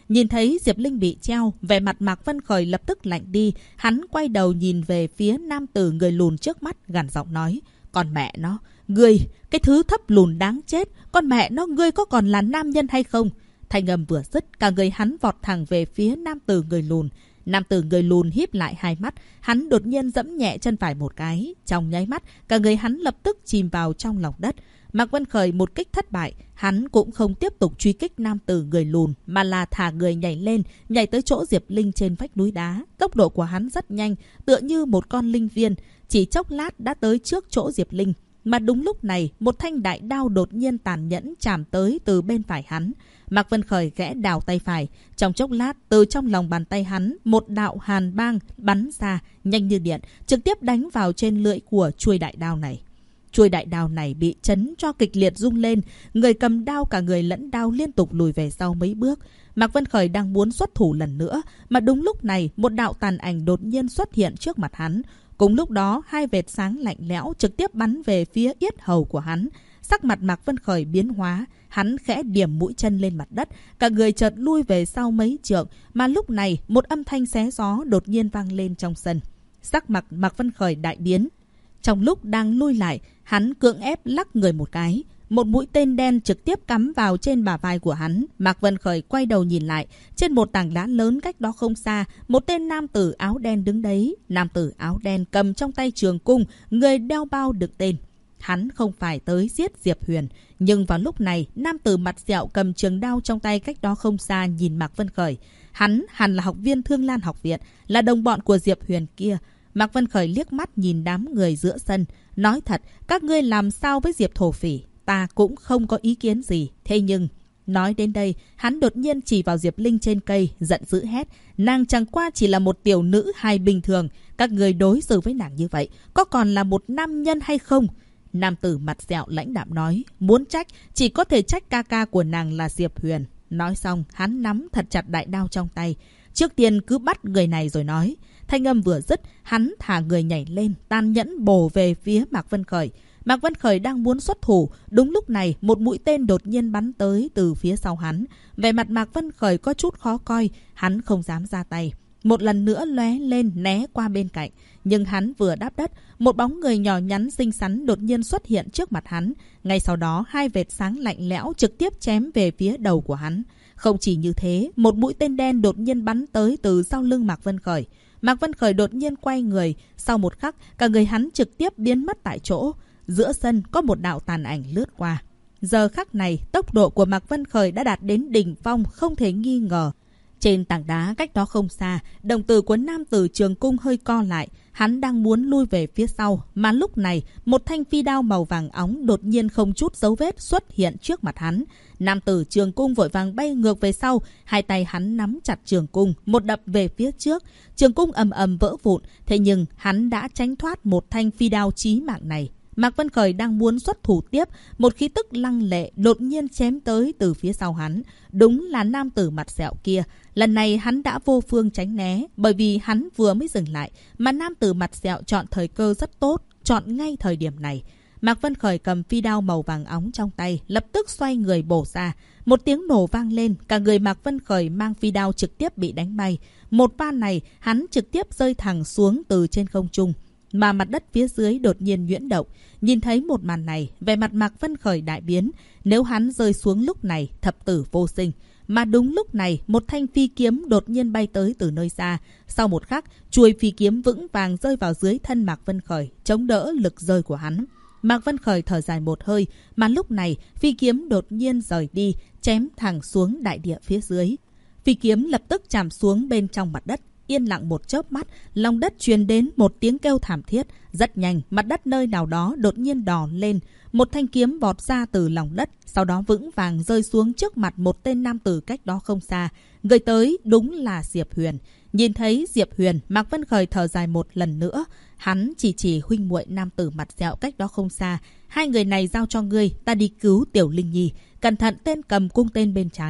Nhìn thấy Diệp Linh bị treo, vẻ mặt Mạc Vân Khởi lập tức lạnh đi. Hắn quay đầu nhìn về phía nam tử người lùn trước mắt, gằn giọng nói. Còn mẹ nó, ngươi, cái thứ thấp lùn đáng chết, con mẹ nó, ngươi có còn là nam nhân hay không? Thanh âm vừa dứt, cả người hắn vọt thẳng về phía nam tử người lùn. Nam tử người lùn híp lại hai mắt, hắn đột nhiên giẫm nhẹ chân phải một cái. Trong nháy mắt, cả người hắn lập tức chìm vào trong lòng đất. Mạc Vân Khởi một kích thất bại, hắn cũng không tiếp tục truy kích nam tử người lùn, mà là thả người nhảy lên, nhảy tới chỗ Diệp Linh trên vách núi đá. Tốc độ của hắn rất nhanh, tựa như một con linh viên, chỉ chốc lát đã tới trước chỗ Diệp Linh. Mà đúng lúc này, một thanh đại đao đột nhiên tàn nhẫn chạm tới từ bên phải hắn. Mạc Vân Khởi gẽ đào tay phải. Trong chốc lát, từ trong lòng bàn tay hắn, một đạo hàn bang bắn ra, nhanh như điện, trực tiếp đánh vào trên lưỡi của chuôi đại đao này. Chuôi đại đao này bị chấn cho kịch liệt rung lên. Người cầm đao cả người lẫn đao liên tục lùi về sau mấy bước. Mạc Vân Khởi đang muốn xuất thủ lần nữa, mà đúng lúc này, một đạo tàn ảnh đột nhiên xuất hiện trước mặt hắn. Cùng lúc đó, hai vệt sáng lạnh lẽo trực tiếp bắn về phía yết hầu của hắn. Sắc mặt Mạc Vân Khởi biến hóa, hắn khẽ điểm mũi chân lên mặt đất, cả người chợt lui về sau mấy trượng, mà lúc này một âm thanh xé gió đột nhiên vang lên trong sân. Sắc mặt Mạc Vân Khởi đại biến. Trong lúc đang lui lại, hắn cưỡng ép lắc người một cái. Một mũi tên đen trực tiếp cắm vào trên bả vai của hắn. Mạc Vân Khởi quay đầu nhìn lại. Trên một tảng đá lớn cách đó không xa, một tên nam tử áo đen đứng đấy. Nam tử áo đen cầm trong tay trường cung, người đeo bao đựng tên. Hắn không phải tới giết Diệp Huyền. Nhưng vào lúc này, nam tử mặt sẹo cầm trường đao trong tay cách đó không xa nhìn Mạc Vân Khởi. Hắn hẳn là học viên Thương Lan học viện, là đồng bọn của Diệp Huyền kia. Mạc Vân Khởi liếc mắt nhìn đám người giữa sân. Nói thật, các ngươi làm sao với Diệp thổ phỉ? Ta cũng không có ý kiến gì. Thế nhưng, nói đến đây, hắn đột nhiên chỉ vào Diệp Linh trên cây, giận dữ hét. Nàng chẳng qua chỉ là một tiểu nữ hài bình thường. Các người đối xử với nàng như vậy, có còn là một nam nhân hay không? Nam tử mặt sẹo lãnh đạm nói. Muốn trách, chỉ có thể trách ca ca của nàng là Diệp Huyền. Nói xong, hắn nắm thật chặt đại đao trong tay. Trước tiên cứ bắt người này rồi nói. Thanh âm vừa dứt, hắn thả người nhảy lên, tàn nhẫn bổ về phía Mạc Vân Khởi. Mạc Vân Khởi đang muốn xuất thủ, đúng lúc này một mũi tên đột nhiên bắn tới từ phía sau hắn. Vẻ mặt Mạc Vân Khởi có chút khó coi, hắn không dám ra tay. Một lần nữa lóe lên né qua bên cạnh, nhưng hắn vừa đáp đất, một bóng người nhỏ nhắn xinh xắn đột nhiên xuất hiện trước mặt hắn. Ngay sau đó, hai vệt sáng lạnh lẽo trực tiếp chém về phía đầu của hắn. Không chỉ như thế, một mũi tên đen đột nhiên bắn tới từ sau lưng Mạc Vân Khởi. Mạc Vân Khởi đột nhiên quay người, sau một khắc, cả người hắn trực tiếp biến mất tại chỗ. Giữa sân có một đạo tàn ảnh lướt qua. Giờ khắc này, tốc độ của Mạc Vân Khởi đã đạt đến đỉnh phong không thể nghi ngờ. Trên tảng đá cách đó không xa, đồng tử của nam tử trường cung hơi co lại. Hắn đang muốn lui về phía sau, mà lúc này, một thanh phi đao màu vàng óng đột nhiên không chút dấu vết xuất hiện trước mặt hắn. Nam tử trường cung vội vàng bay ngược về sau, hai tay hắn nắm chặt trường cung, một đập về phía trước. Trường cung ầm ầm vỡ vụn, thế nhưng hắn đã tránh thoát một thanh phi đao chí mạng này. Mạc Vân Khởi đang muốn xuất thủ tiếp, một khí tức lăng lệ đột nhiên chém tới từ phía sau hắn. Đúng là nam tử mặt sẹo kia. Lần này hắn đã vô phương tránh né, bởi vì hắn vừa mới dừng lại, mà nam tử mặt sẹo chọn thời cơ rất tốt, chọn ngay thời điểm này. Mạc Vân Khởi cầm phi đao màu vàng óng trong tay, lập tức xoay người bổ ra. Một tiếng nổ vang lên, cả người Mạc Vân Khởi mang phi đao trực tiếp bị đánh bay. Một va này, hắn trực tiếp rơi thẳng xuống từ trên không trung. Mà mặt đất phía dưới đột nhiên nhuyễn động. Nhìn thấy một màn này, vẻ mặt Mạc Vân Khởi đại biến. Nếu hắn rơi xuống lúc này, thập tử vô sinh. Mà đúng lúc này, một thanh phi kiếm đột nhiên bay tới từ nơi xa. Sau một khắc, chuôi phi kiếm vững vàng rơi vào dưới thân Mạc Vân Khởi, chống đỡ lực rơi của hắn. Mạc Vân Khởi thở dài một hơi, mà lúc này, phi kiếm đột nhiên rời đi, chém thẳng xuống đại địa phía dưới. Phi kiếm lập tức chạm xuống bên trong mặt đất. Yên lặng một chớp mắt, lòng đất truyền đến một tiếng kêu thảm thiết. Rất nhanh, mặt đất nơi nào đó đột nhiên đỏ lên. Một thanh kiếm vọt ra từ lòng đất, sau đó vững vàng rơi xuống trước mặt một tên nam tử cách đó không xa. Người tới đúng là Diệp Huyền. Nhìn thấy Diệp Huyền, Mạc Vân Khởi thở dài một lần nữa. Hắn chỉ huynh muội nam tử mặt sẹo cách đó không xa. Hai người này giao cho ngươi, ta đi cứu Tiểu Linh Nhi. Cẩn thận tên cầm cung tên bên trái.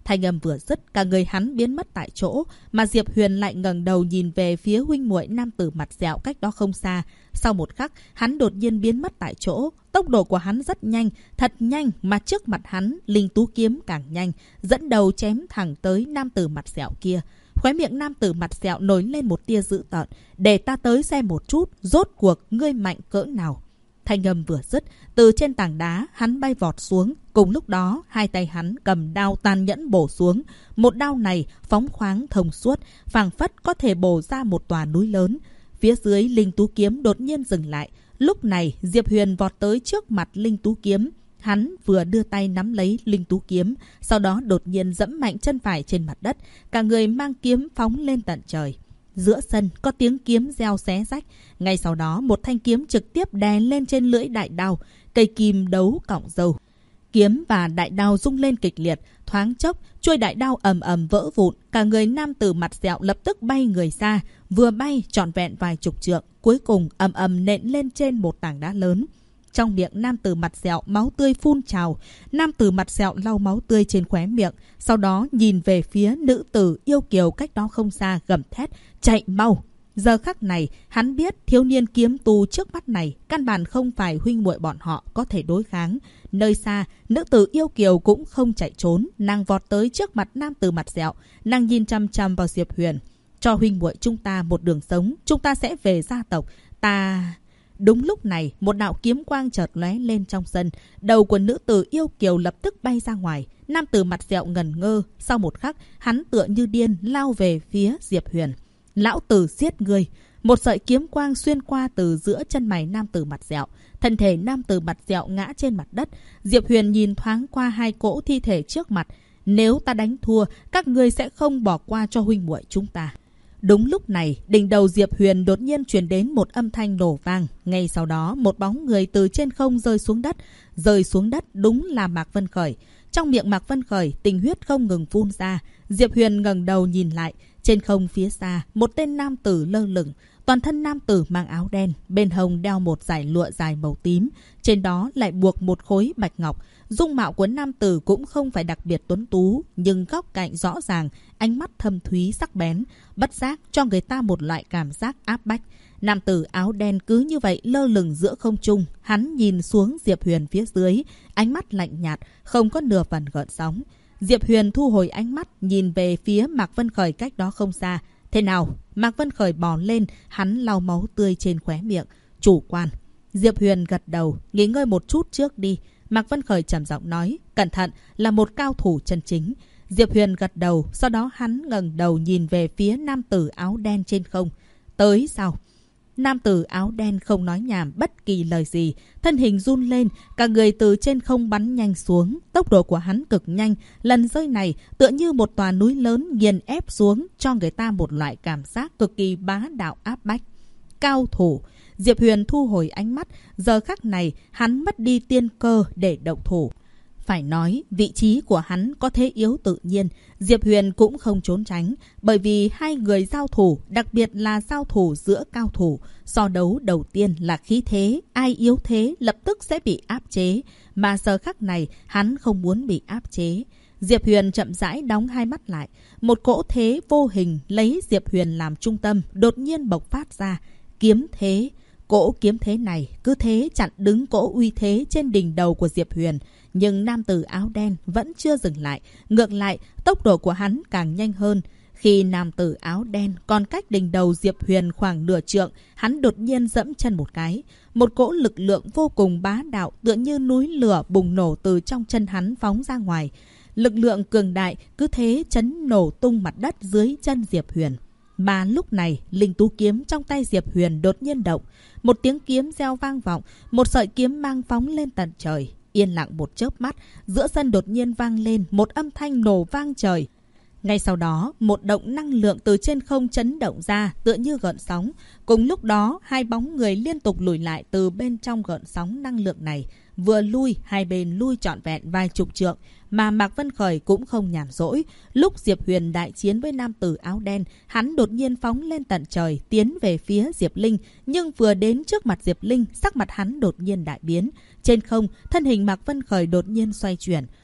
Thanh âm vừa dứt, cả người hắn biến mất tại chỗ, mà Diệp Huyền lại ngẩng đầu nhìn về phía huynh muội nam tử mặt sẹo cách đó không xa. Sau một khắc, hắn đột nhiên biến mất tại chỗ. Tốc độ của hắn rất nhanh, thật nhanh, mà trước mặt hắn, linh tú kiếm càng nhanh, dẫn đầu chém thẳng tới nam tử mặt sẹo kia. Khóe miệng nam tử mặt sẹo nổi lên một tia dữ tợn. Để ta tới xem một chút, rốt cuộc ngươi mạnh cỡ nào. Thanh âm vừa dứt, từ trên tảng đá hắn bay vọt xuống. Cùng lúc đó, hai tay hắn cầm đao tàn nhẫn bổ xuống. Một đao này phóng khoáng thông suốt, phảng phất có thể bổ ra một tòa núi lớn. Phía dưới linh tú kiếm đột nhiên dừng lại. Lúc này Diệp Huyền vọt tới trước mặt linh tú kiếm. Hắn vừa đưa tay nắm lấy linh tú kiếm, sau đó đột nhiên giẫm mạnh chân phải trên mặt đất, cả người mang kiếm phóng lên tận trời. Giữa sân có tiếng kiếm reo xé rách, ngay sau đó một thanh kiếm trực tiếp đè lên trên lưỡi đại đao, cây kim đấu cọng râu. Kiếm và đại đao rung lên kịch liệt, thoáng chốc, chuôi đại đao ầm ầm vỡ vụn, cả người nam tử mặt sẹo lập tức bay người xa, vừa bay trọn vẹn vài chục trượng, cuối cùng ầm ầm nện lên trên một tảng đá lớn. Trong miệng nam tử mặt sẹo máu tươi phun trào, nam tử mặt sẹo lau máu tươi trên khóe miệng, sau đó nhìn về phía nữ tử yêu kiều cách đó không xa gầm thét, chạy mau. Giờ khắc này, hắn biết thiếu niên kiếm tù trước mắt này căn bản không phải huynh muội bọn họ có thể đối kháng. Nơi xa, nữ tử yêu kiều cũng không chạy trốn, nàng vọt tới trước mặt nam tử mặt sẹo, nàng nhìn chăm chăm vào Diệp Huyền. Cho huynh muội chúng ta một đường sống, chúng ta sẽ về gia tộc, ta... Đúng lúc này, một đạo kiếm quang chợt lóe lên trong sân, đầu của nữ tử yêu kiều lập tức bay ra ngoài. Nam tử mặt sẹo ngẩn ngơ, sau một khắc, hắn tựa như điên lao về phía Diệp Huyền. Lão tử giết người! Một sợi kiếm quang xuyên qua từ giữa chân mày nam tử mặt sẹo. Thân thể nam tử mặt sẹo ngã trên mặt đất. Diệp Huyền nhìn thoáng qua hai cỗ thi thể trước mặt. Nếu ta đánh thua, các ngươi sẽ không bỏ qua cho huynh muội chúng ta. Đúng lúc này, đỉnh đầu Diệp Huyền đột nhiên truyền đến một âm thanh nổ vang. Ngay sau đó, một bóng người từ trên không rơi xuống đất. Rơi xuống đất đúng là Mạc Vân Khởi. Trong miệng Mạc Vân Khởi, tình huyết không ngừng phun ra. Diệp Huyền ngẩng đầu nhìn lại. Trên không phía xa, một tên nam tử lơ lửng. Toàn thân nam tử mang áo đen, bên hông đeo một dải lụa dài màu tím. Trên đó lại buộc một khối bạch ngọc. Dung mạo của nam tử cũng không phải đặc biệt tuấn tú, nhưng góc cạnh rõ ràng, ánh mắt thâm thúy sắc bén, bất giác cho người ta một loại cảm giác áp bách. Nam tử áo đen cứ như vậy lơ lửng giữa không trung, hắn nhìn xuống Diệp Huyền phía dưới, ánh mắt lạnh nhạt, không có nửa phần gợn sóng. Diệp Huyền thu hồi ánh mắt, nhìn về phía Mạc Vân Khởi cách đó không xa. Thế nào? Mạc Vân Khởi bò lên, hắn lau máu tươi trên khóe miệng. Chủ quan. Diệp Huyền gật đầu, nghỉ ngơi một chút trước đi. Mạc Vân Khởi trầm giọng nói, cẩn thận, là một cao thủ chân chính. Diệp Huyền gật đầu, sau đó hắn ngẩng đầu nhìn về phía nam tử áo đen trên không. Tới sao? Nam tử áo đen không nói nhảm bất kỳ lời gì, thân hình run lên, cả người từ trên không bắn nhanh xuống. Tốc độ của hắn cực nhanh, lần rơi này tựa như một tòa núi lớn nghiền ép xuống, cho người ta một loại cảm giác cực kỳ bá đạo áp bách. Cao thủ. Diệp Huyền thu hồi ánh mắt, giờ khắc này hắn mất đi tiên cơ để động thủ. Phải nói, vị trí của hắn có thế yếu tự nhiên, Diệp Huyền cũng không trốn tránh, bởi vì hai người giao thủ, đặc biệt là giao thủ giữa cao thủ. So đấu đầu tiên là khí thế, ai yếu thế lập tức sẽ bị áp chế, mà giờ khắc này hắn không muốn bị áp chế. Diệp Huyền chậm rãi đóng hai mắt lại, một cỗ thế vô hình lấy Diệp Huyền làm trung tâm, đột nhiên bộc phát ra. Kiếm thế. Cỗ kiếm thế này cứ thế chặn đứng cỗ uy thế trên đỉnh đầu của Diệp Huyền. Nhưng nam tử áo đen vẫn chưa dừng lại. Ngược lại, tốc độ của hắn càng nhanh hơn. Khi nam tử áo đen còn cách đỉnh đầu Diệp Huyền khoảng nửa trượng, hắn đột nhiên giẫm chân một cái. Một cỗ lực lượng vô cùng bá đạo tựa như núi lửa bùng nổ từ trong chân hắn phóng ra ngoài. Lực lượng cường đại cứ thế chấn nổ tung mặt đất dưới chân Diệp Huyền. Mà lúc này, linh tú kiếm trong tay Diệp Huyền đột nhiên động. Một tiếng kiếm reo vang vọng, một sợi kiếm mang phóng lên tận trời. Yên lặng một chớp mắt, giữa sân đột nhiên vang lên một âm thanh nổ vang trời. Ngay sau đó, một động năng lượng từ trên không chấn động ra, tựa như gợn sóng. Cùng lúc đó, hai bóng người liên tục lùi lại từ bên trong gợn sóng năng lượng này. Vừa lui, hai bên lui trọn vẹn vài chục trượng, mà Mạc Vân Khởi cũng không nhàn rỗi. Lúc Diệp Huyền đại chiến với nam tử áo đen, hắn đột nhiên phóng lên tận trời, tiến về phía Diệp Linh. Nhưng vừa đến trước mặt Diệp Linh, sắc mặt hắn đột nhiên đại biến. Trên không, thân hình Mạc Vân Khởi đột nhiên xoay chuyển.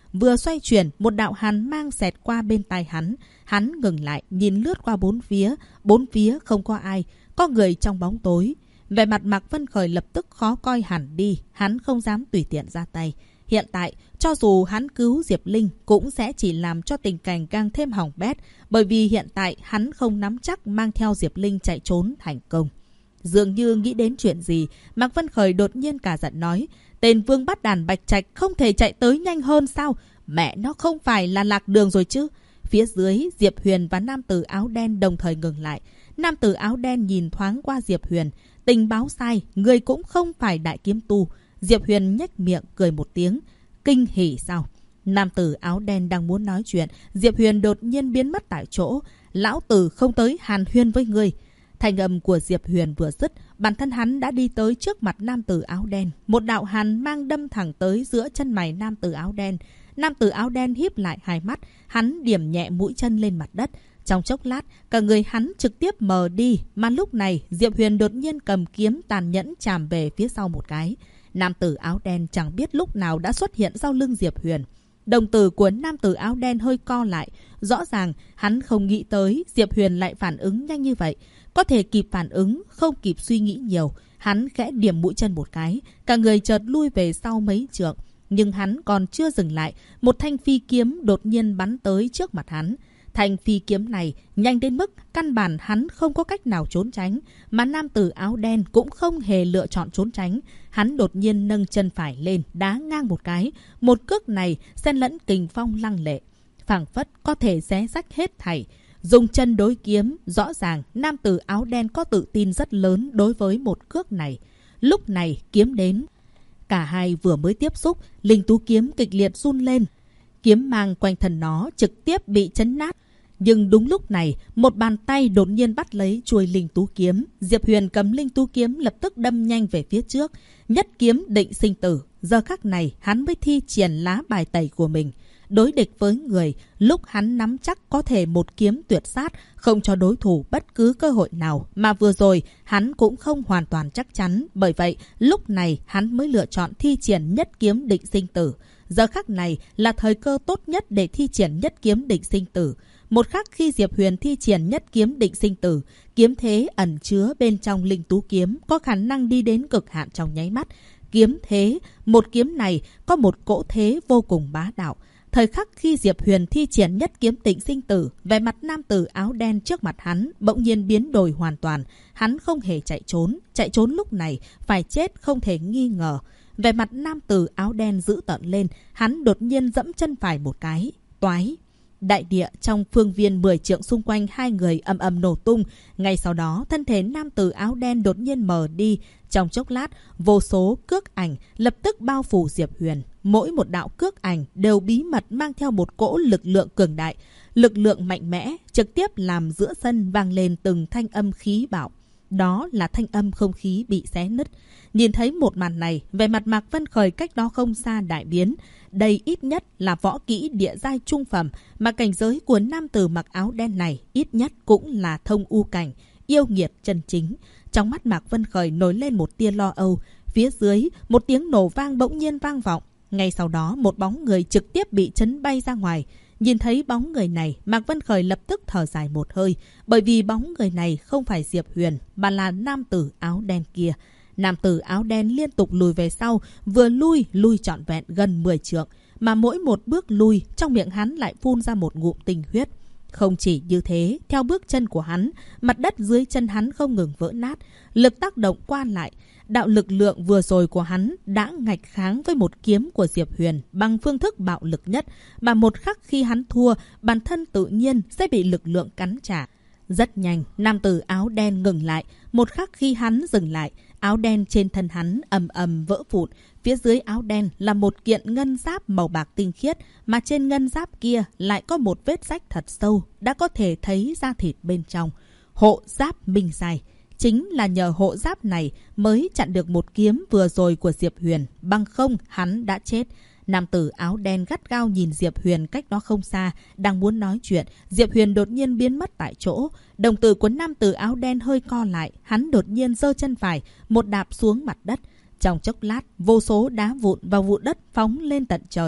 vừa xoay chuyển, một đạo hàn mang xẹt qua bên tai hắn. Hắn ngừng lại, nhìn lướt qua bốn phía không có ai, có người trong bóng tối. Vẻ mặt Mạc Vân Khởi lập tức khó coi hẳn đi, hắn không dám tùy tiện ra tay. Hiện tại, cho dù hắn cứu Diệp Linh cũng sẽ chỉ làm cho tình cảnh càng thêm hỏng bét, bởi vì hiện tại hắn không nắm chắc mang theo Diệp Linh chạy trốn thành công. Dường như nghĩ đến chuyện gì, Mạc Vân Khởi đột nhiên cả giận nói, tên vương bắt đàn Bạch Trạch không thể chạy tới nhanh hơn sao? Mẹ nó không phải là lạc đường rồi chứ? Phía dưới, Diệp Huyền và nam tử áo đen đồng thời ngừng lại. Nam tử áo đen nhìn thoáng qua Diệp Huyền. Tình báo sai, người cũng không phải đại kiếm tu. Diệp Huyền nhếch miệng cười một tiếng. Kinh hỉ sao? Nam tử áo đen đang muốn nói chuyện, Diệp Huyền đột nhiên biến mất tại chỗ. Lão tử không tới hàn huyên với người. Thành âm của Diệp Huyền vừa dứt, bản thân hắn đã đi tới trước mặt nam tử áo đen. Một đạo hàn mang đâm thẳng tới giữa chân mày nam tử áo đen. Nam tử áo đen híp lại hai mắt, hắn điểm nhẹ mũi chân lên mặt đất. Trong chốc lát, cả người hắn trực tiếp mờ đi, mà lúc này Diệp Huyền đột nhiên cầm kiếm tàn nhẫn chạm về phía sau một cái. Nam tử áo đen chẳng biết lúc nào đã xuất hiện sau lưng Diệp Huyền. Đồng tử của nam tử áo đen hơi co lại, rõ ràng hắn không nghĩ tới Diệp Huyền lại phản ứng nhanh như vậy. Có thể kịp phản ứng, không kịp suy nghĩ nhiều, hắn khẽ điểm mũi chân một cái, cả người chợt lui về sau mấy trượng. Nhưng hắn còn chưa dừng lại, một thanh phi kiếm đột nhiên bắn tới trước mặt hắn. Thanh phi kiếm này nhanh đến mức căn bản hắn không có cách nào trốn tránh, mà nam tử áo đen cũng không hề lựa chọn trốn tránh. Hắn đột nhiên nâng chân phải lên, đá ngang một cái. Một cước này xen lẫn kình phong lăng lệ, phảng phất có thể xé rách hết thảy. Dùng chân đối kiếm, rõ ràng nam tử áo đen có tự tin rất lớn đối với một cước này. Lúc này kiếm đến. Cả hai vừa mới tiếp xúc, linh tú kiếm kịch liệt run lên. Kiếm mang quanh thân nó trực tiếp bị chấn nát. Nhưng đúng lúc này, một bàn tay đột nhiên bắt lấy chuôi linh tú kiếm. Diệp Huyền cầm linh tú kiếm lập tức đâm nhanh về phía trước. Nhất kiếm định sinh tử. Giờ khắc này, hắn mới thi triển lá bài tẩy của mình. Đối địch với người, lúc hắn nắm chắc có thể một kiếm tuyệt sát, không cho đối thủ bất cứ cơ hội nào. Mà vừa rồi, hắn cũng không hoàn toàn chắc chắn. Bởi vậy, lúc này hắn mới lựa chọn thi triển nhất kiếm định sinh tử. Giờ khắc này là thời cơ tốt nhất để thi triển nhất kiếm định sinh tử. Một khắc khi Diệp Huyền thi triển nhất kiếm định sinh tử, kiếm thế ẩn chứa bên trong linh tú kiếm có khả năng đi đến cực hạn trong nháy mắt. Kiếm thế, một kiếm này có một cỗ thế vô cùng bá đạo. Thời khắc khi Diệp Huyền thi triển nhất kiếm định sinh tử, vẻ mặt nam tử áo đen trước mặt hắn bỗng nhiên biến đổi hoàn toàn. Hắn không hề chạy trốn lúc này phải chết không thể nghi ngờ. Vẻ mặt nam tử áo đen dữ tợn lên, hắn đột nhiên dẫm chân phải một cái, toái. Đại địa trong phương viên 10 trượng xung quanh hai người ầm ầm nổ tung. Ngay sau đó, thân thể nam tử áo đen đột nhiên mờ đi. Trong chốc lát, vô số cước ảnh lập tức bao phủ Diệp Huyền. Mỗi một đạo cước ảnh đều bí mật mang theo một cỗ lực lượng cường đại. Lực lượng mạnh mẽ, trực tiếp làm giữa sân vang lên từng thanh âm khí bạo. Đó là thanh âm không khí bị xé nứt. Nhìn thấy một màn này, về mặt Mạc Vân Khởi cách đó không xa đại biến. Đây ít nhất là võ kỹ địa giai trung phẩm, mà cảnh giới của nam tử mặc áo đen này ít nhất cũng là thông u cảnh, yêu nghiệt chân chính. Trong mắt Mạc Vân Khởi nổi lên một tia lo âu. Phía dưới, một tiếng nổ vang bỗng nhiên vang vọng. Ngay sau đó, một bóng người trực tiếp bị chấn bay ra ngoài. Nhìn thấy bóng người này, Mạc Vân Khởi lập tức thở dài một hơi, bởi vì bóng người này không phải Diệp Huyền, mà là nam tử áo đen kia. Nam tử áo đen liên tục lùi về sau, vừa lui trọn vẹn gần 10 trượng, mà mỗi một bước lui, trong miệng hắn lại phun ra một ngụm tinh huyết. Không chỉ như thế, theo bước chân của hắn, mặt đất dưới chân hắn không ngừng vỡ nát, lực tác động qua lại. Đạo lực lượng vừa rồi của hắn đã nghạch kháng với một kiếm của Diệp Huyền bằng phương thức bạo lực nhất, mà một khắc khi hắn thua, bản thân tự nhiên sẽ bị lực lượng cắn trả. Rất nhanh, nam tử áo đen ngừng lại. Một khắc khi hắn dừng lại, áo đen trên thân hắn ầm ầm vỡ vụn. Phía dưới áo đen là một kiện ngân giáp màu bạc tinh khiết, mà trên ngân giáp kia lại có một vết rách thật sâu, đã có thể thấy da thịt bên trong. Hộ giáp minh dài. Chính là nhờ hộ giáp này mới chặn được một kiếm vừa rồi của Diệp Huyền, bằng không hắn đã chết. Nam tử áo đen gắt gao nhìn Diệp Huyền cách đó không xa, đang muốn nói chuyện, Diệp Huyền đột nhiên biến mất tại chỗ. Đồng tử của nam tử áo đen hơi co lại, hắn đột nhiên giơ chân phải, một đạp xuống mặt đất. Trong chốc lát, vô số đá vụn và vụn đất phóng lên tận trời.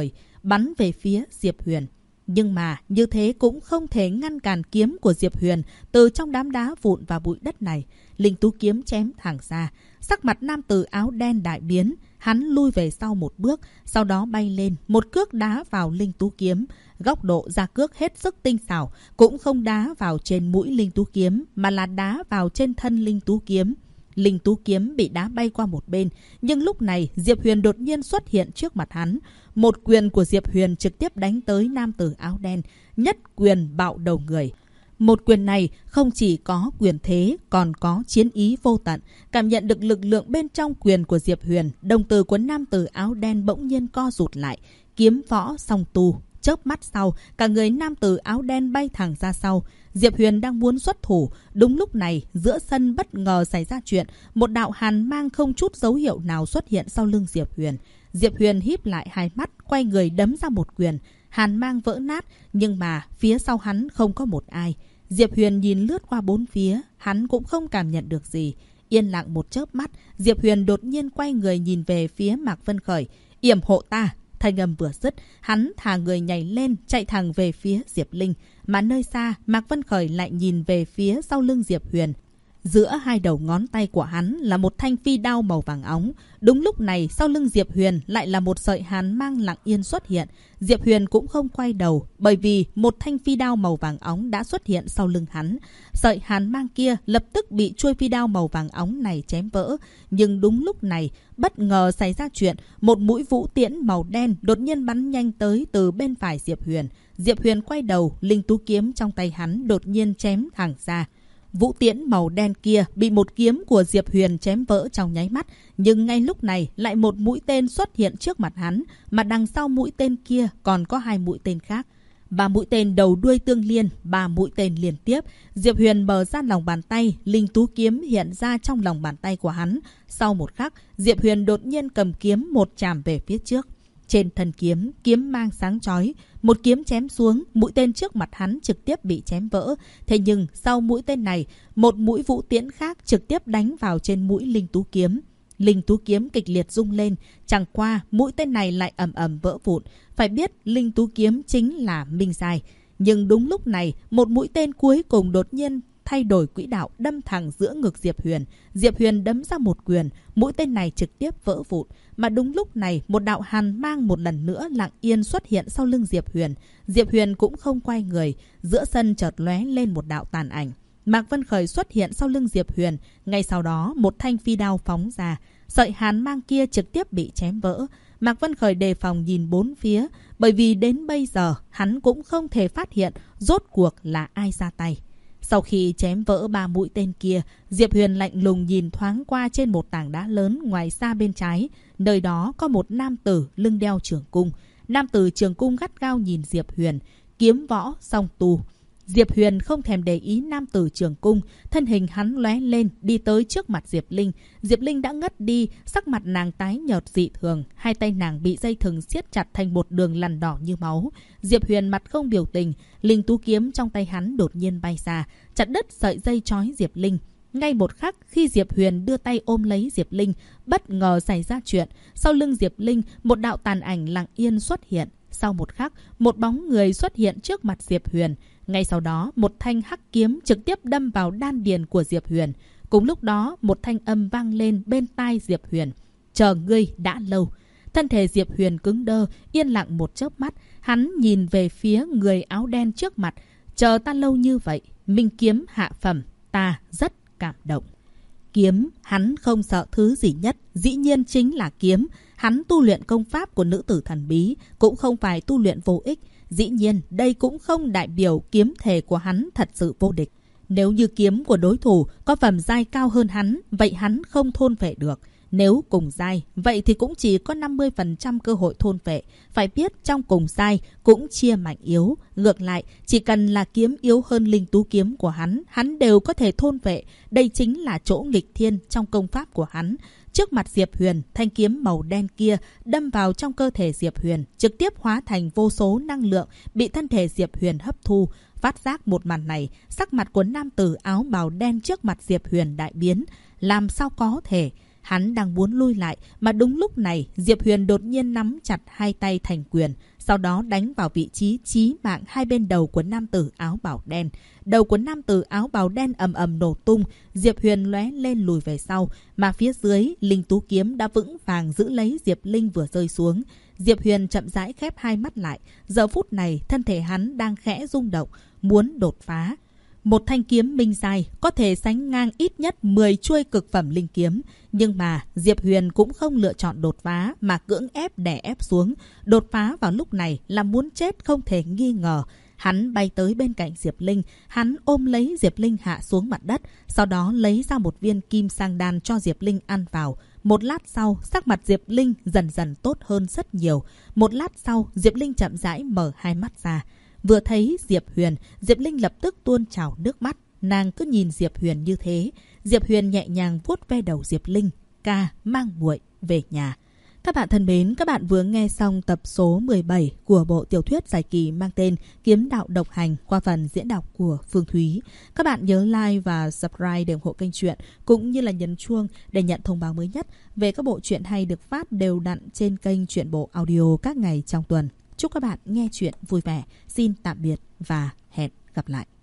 bắn về phía Diệp Huyền. Nhưng mà như thế cũng không thể ngăn cản kiếm của Diệp Huyền từ trong đám đá vụn và bụi đất này. Linh tú kiếm chém thẳng ra. Sắc mặt nam tử áo đen đại biến. Hắn lui về sau một bước, sau đó bay lên, một cước đá vào linh tú kiếm. Góc độ ra cước hết sức tinh xảo, cũng không đá vào trên mũi linh tú kiếm, mà là đá vào trên thân linh tú kiếm. Linh tú kiếm bị đá bay qua một bên, nhưng lúc này Diệp Huyền đột nhiên xuất hiện trước mặt hắn. Một quyền của Diệp Huyền trực tiếp đánh tới nam tử áo đen, nhất quyền bạo đầu người. Một quyền này không chỉ có quyền thế, còn có chiến ý vô tận. Cảm nhận được lực lượng bên trong quyền của Diệp Huyền, đồng tử của nam tử áo đen bỗng nhiên co rụt lại. Kiếm võ song tu, chớp mắt sau, cả người nam tử áo đen bay thẳng ra sau. Diệp Huyền đang muốn xuất thủ. Đúng lúc này, giữa sân bất ngờ xảy ra chuyện. Một đạo hàn mang không chút dấu hiệu nào xuất hiện sau lưng Diệp Huyền. Diệp Huyền híp lại hai mắt, quay người đấm ra một quyền. Hàn mang vỡ nát, nhưng mà phía sau hắn không có một ai. Diệp Huyền nhìn lướt qua bốn phía, hắn cũng không cảm nhận được gì. Yên lặng một chớp mắt, Diệp Huyền đột nhiên quay người nhìn về phía Mạc Vân Khởi. Yểm hộ ta! Thanh âm vừa dứt, hắn thả người nhảy lên, chạy thẳng về phía Diệp Linh. Mà nơi xa, Mạc Vân Khởi lại nhìn về phía sau lưng Diệp Huyền. Giữa hai đầu ngón tay của hắn là một thanh phi đao màu vàng óng. Đúng lúc này, sau lưng Diệp Huyền lại là một sợi hàn mang lặng yên xuất hiện. Diệp Huyền cũng không quay đầu, bởi vì một thanh phi đao màu vàng óng đã xuất hiện sau lưng hắn. Sợi hàn mang kia lập tức bị chuôi phi đao màu vàng óng này chém vỡ. Nhưng đúng lúc này, bất ngờ xảy ra chuyện, một mũi vũ tiễn màu đen đột nhiên bắn nhanh tới từ bên phải Diệp Huyền. Diệp Huyền quay đầu, linh tú kiếm trong tay hắn đột nhiên chém thẳng ra. Vũ tiễn màu đen kia bị một kiếm của Diệp Huyền chém vỡ trong nháy mắt, nhưng ngay lúc này lại một mũi tên xuất hiện trước mặt hắn, mà đằng sau mũi tên kia còn có hai mũi tên khác. Ba mũi tên đầu đuôi tương liên, ba mũi tên liên tiếp. Diệp Huyền mở ra lòng bàn tay, linh tú kiếm hiện ra trong lòng bàn tay của hắn. Sau một khắc, Diệp Huyền đột nhiên cầm kiếm một chạm về phía trước. Trên thân kiếm, kiếm mang sáng chói. Một kiếm chém xuống, mũi tên trước mặt hắn trực tiếp bị chém vỡ. Thế nhưng sau mũi tên này, một mũi vũ tiễn khác trực tiếp đánh vào trên mũi linh tú kiếm. Linh tú kiếm kịch liệt rung lên, chẳng qua mũi tên này lại ầm ầm vỡ vụn. Phải biết linh tú kiếm chính là minh giai. Nhưng đúng lúc này, một mũi tên cuối cùng đột nhiên thay đổi quỹ đạo đâm thẳng giữa ngực Diệp Huyền. Diệp Huyền đấm ra một quyền, mũi tên này trực tiếp vỡ vụn. Mà đúng lúc này, một đạo hàn mang một lần nữa lặng yên xuất hiện sau lưng Diệp Huyền. Diệp Huyền cũng không quay người, giữa sân chợt lóe lên một đạo tàn ảnh. Mạc Vân Khởi xuất hiện sau lưng Diệp Huyền, ngay sau đó một thanh phi đao phóng ra. Sợi hàn mang kia trực tiếp bị chém vỡ. Mạc Vân Khởi đề phòng nhìn bốn phía, bởi vì đến bây giờ hắn cũng không thể phát hiện rốt cuộc là ai ra tay. Sau khi chém vỡ ba mũi tên kia, Diệp Huyền lạnh lùng nhìn thoáng qua trên một tảng đá lớn ngoài xa bên trái. Nơi đó có một nam tử lưng đeo trường cung. Nam tử trường cung gắt gao nhìn Diệp Huyền, kiếm võ song tu. Diệp Huyền không thèm để ý nam tử trường cung, thân hình hắn lóe lên đi tới trước mặt Diệp Linh. Diệp Linh đã ngất đi, sắc mặt nàng tái nhợt dị thường, hai tay nàng bị dây thừng siết chặt thành một đường lằn đỏ như máu. Diệp Huyền mặt không biểu tình, linh tú kiếm trong tay hắn đột nhiên bay ra, chặt đứt sợi dây trói Diệp Linh. Ngay một khắc khi Diệp Huyền đưa tay ôm lấy Diệp Linh, bất ngờ xảy ra chuyện. Sau lưng Diệp Linh, một đạo tàn ảnh lặng yên xuất hiện. Sau một khắc, một bóng người xuất hiện trước mặt Diệp Huyền. Ngay sau đó, một thanh hắc kiếm trực tiếp đâm vào đan điền của Diệp Huyền. Cùng lúc đó, một thanh âm vang lên bên tai Diệp Huyền. Chờ ngươi đã lâu. Thân thể Diệp Huyền cứng đơ, yên lặng một chớp mắt. Hắn nhìn về phía người áo đen trước mặt. Chờ ta lâu như vậy, minh kiếm hạ phẩm, ta rất cảm động. Kiếm, hắn không sợ thứ gì nhất, dĩ nhiên chính là kiếm. Hắn tu luyện công pháp của nữ tử thần bí, cũng không phải tu luyện vô ích. Dĩ nhiên, đây cũng không đại biểu kiếm thể của hắn thật sự vô địch. Nếu như kiếm của đối thủ có phẩm giai cao hơn hắn, vậy hắn không thôn phệ được. Nếu cùng giai, vậy thì cũng chỉ có 50% cơ hội thôn phệ. Phải biết trong cùng giai cũng chia mạnh yếu. Ngược lại, chỉ cần là kiếm yếu hơn linh tú kiếm của hắn đều có thể thôn phệ. Đây chính là chỗ nghịch thiên trong công pháp của hắn. Trước mặt Diệp Huyền, thanh kiếm màu đen kia đâm vào trong cơ thể Diệp Huyền, trực tiếp hóa thành vô số năng lượng bị thân thể Diệp Huyền hấp thu. Phát giác một màn này, sắc mặt của nam tử áo bào đen trước mặt Diệp Huyền đại biến. Làm sao có thể? Hắn đang muốn lui lại, mà đúng lúc này Diệp Huyền đột nhiên nắm chặt hai tay thành quyền. sau đó đánh vào vị trí chí mạng hai bên đầu của nam tử áo bào đen. Đầu của nam tử áo bào đen ầm ầm nổ tung, Diệp Huyền lóe lên lùi về sau, mà phía dưới, Linh Tú kiếm đã vững vàng giữ lấy Diệp Linh vừa rơi xuống. Diệp Huyền chậm rãi khép hai mắt lại, giờ phút này thân thể hắn đang khẽ rung động, muốn đột phá. Một thanh kiếm minh dài có thể sánh ngang ít nhất 10 chuôi cực phẩm linh kiếm. Nhưng mà Diệp Huyền cũng không lựa chọn đột phá mà cưỡng ép đè ép xuống. Đột phá vào lúc này là muốn chết không thể nghi ngờ. Hắn bay tới bên cạnh Diệp Linh, hắn ôm lấy Diệp Linh hạ xuống mặt đất, sau đó lấy ra một viên kim sang đan cho Diệp Linh ăn vào. Một lát sau, sắc mặt Diệp Linh dần dần tốt hơn rất nhiều. Một lát sau, Diệp Linh chậm rãi mở hai mắt ra. Vừa thấy Diệp Huyền, Diệp Linh lập tức tuôn trào nước mắt. Nàng cứ nhìn Diệp Huyền như thế. Diệp Huyền nhẹ nhàng vuốt ve đầu Diệp Linh. Ca mang muội về nhà. Các bạn thân mến, các bạn vừa nghe xong tập số 17 của bộ tiểu thuyết dài kỳ mang tên Kiếm đạo độc hành qua phần diễn đọc của Phương Thúy. Các bạn nhớ like và subscribe để ủng hộ kênh truyện, cũng như là nhấn chuông để nhận thông báo mới nhất về các bộ truyện hay được phát đều đặn trên kênh Truyện Bộ Audio các ngày trong tuần. Chúc các bạn nghe truyện vui vẻ. Xin tạm biệt và hẹn gặp lại.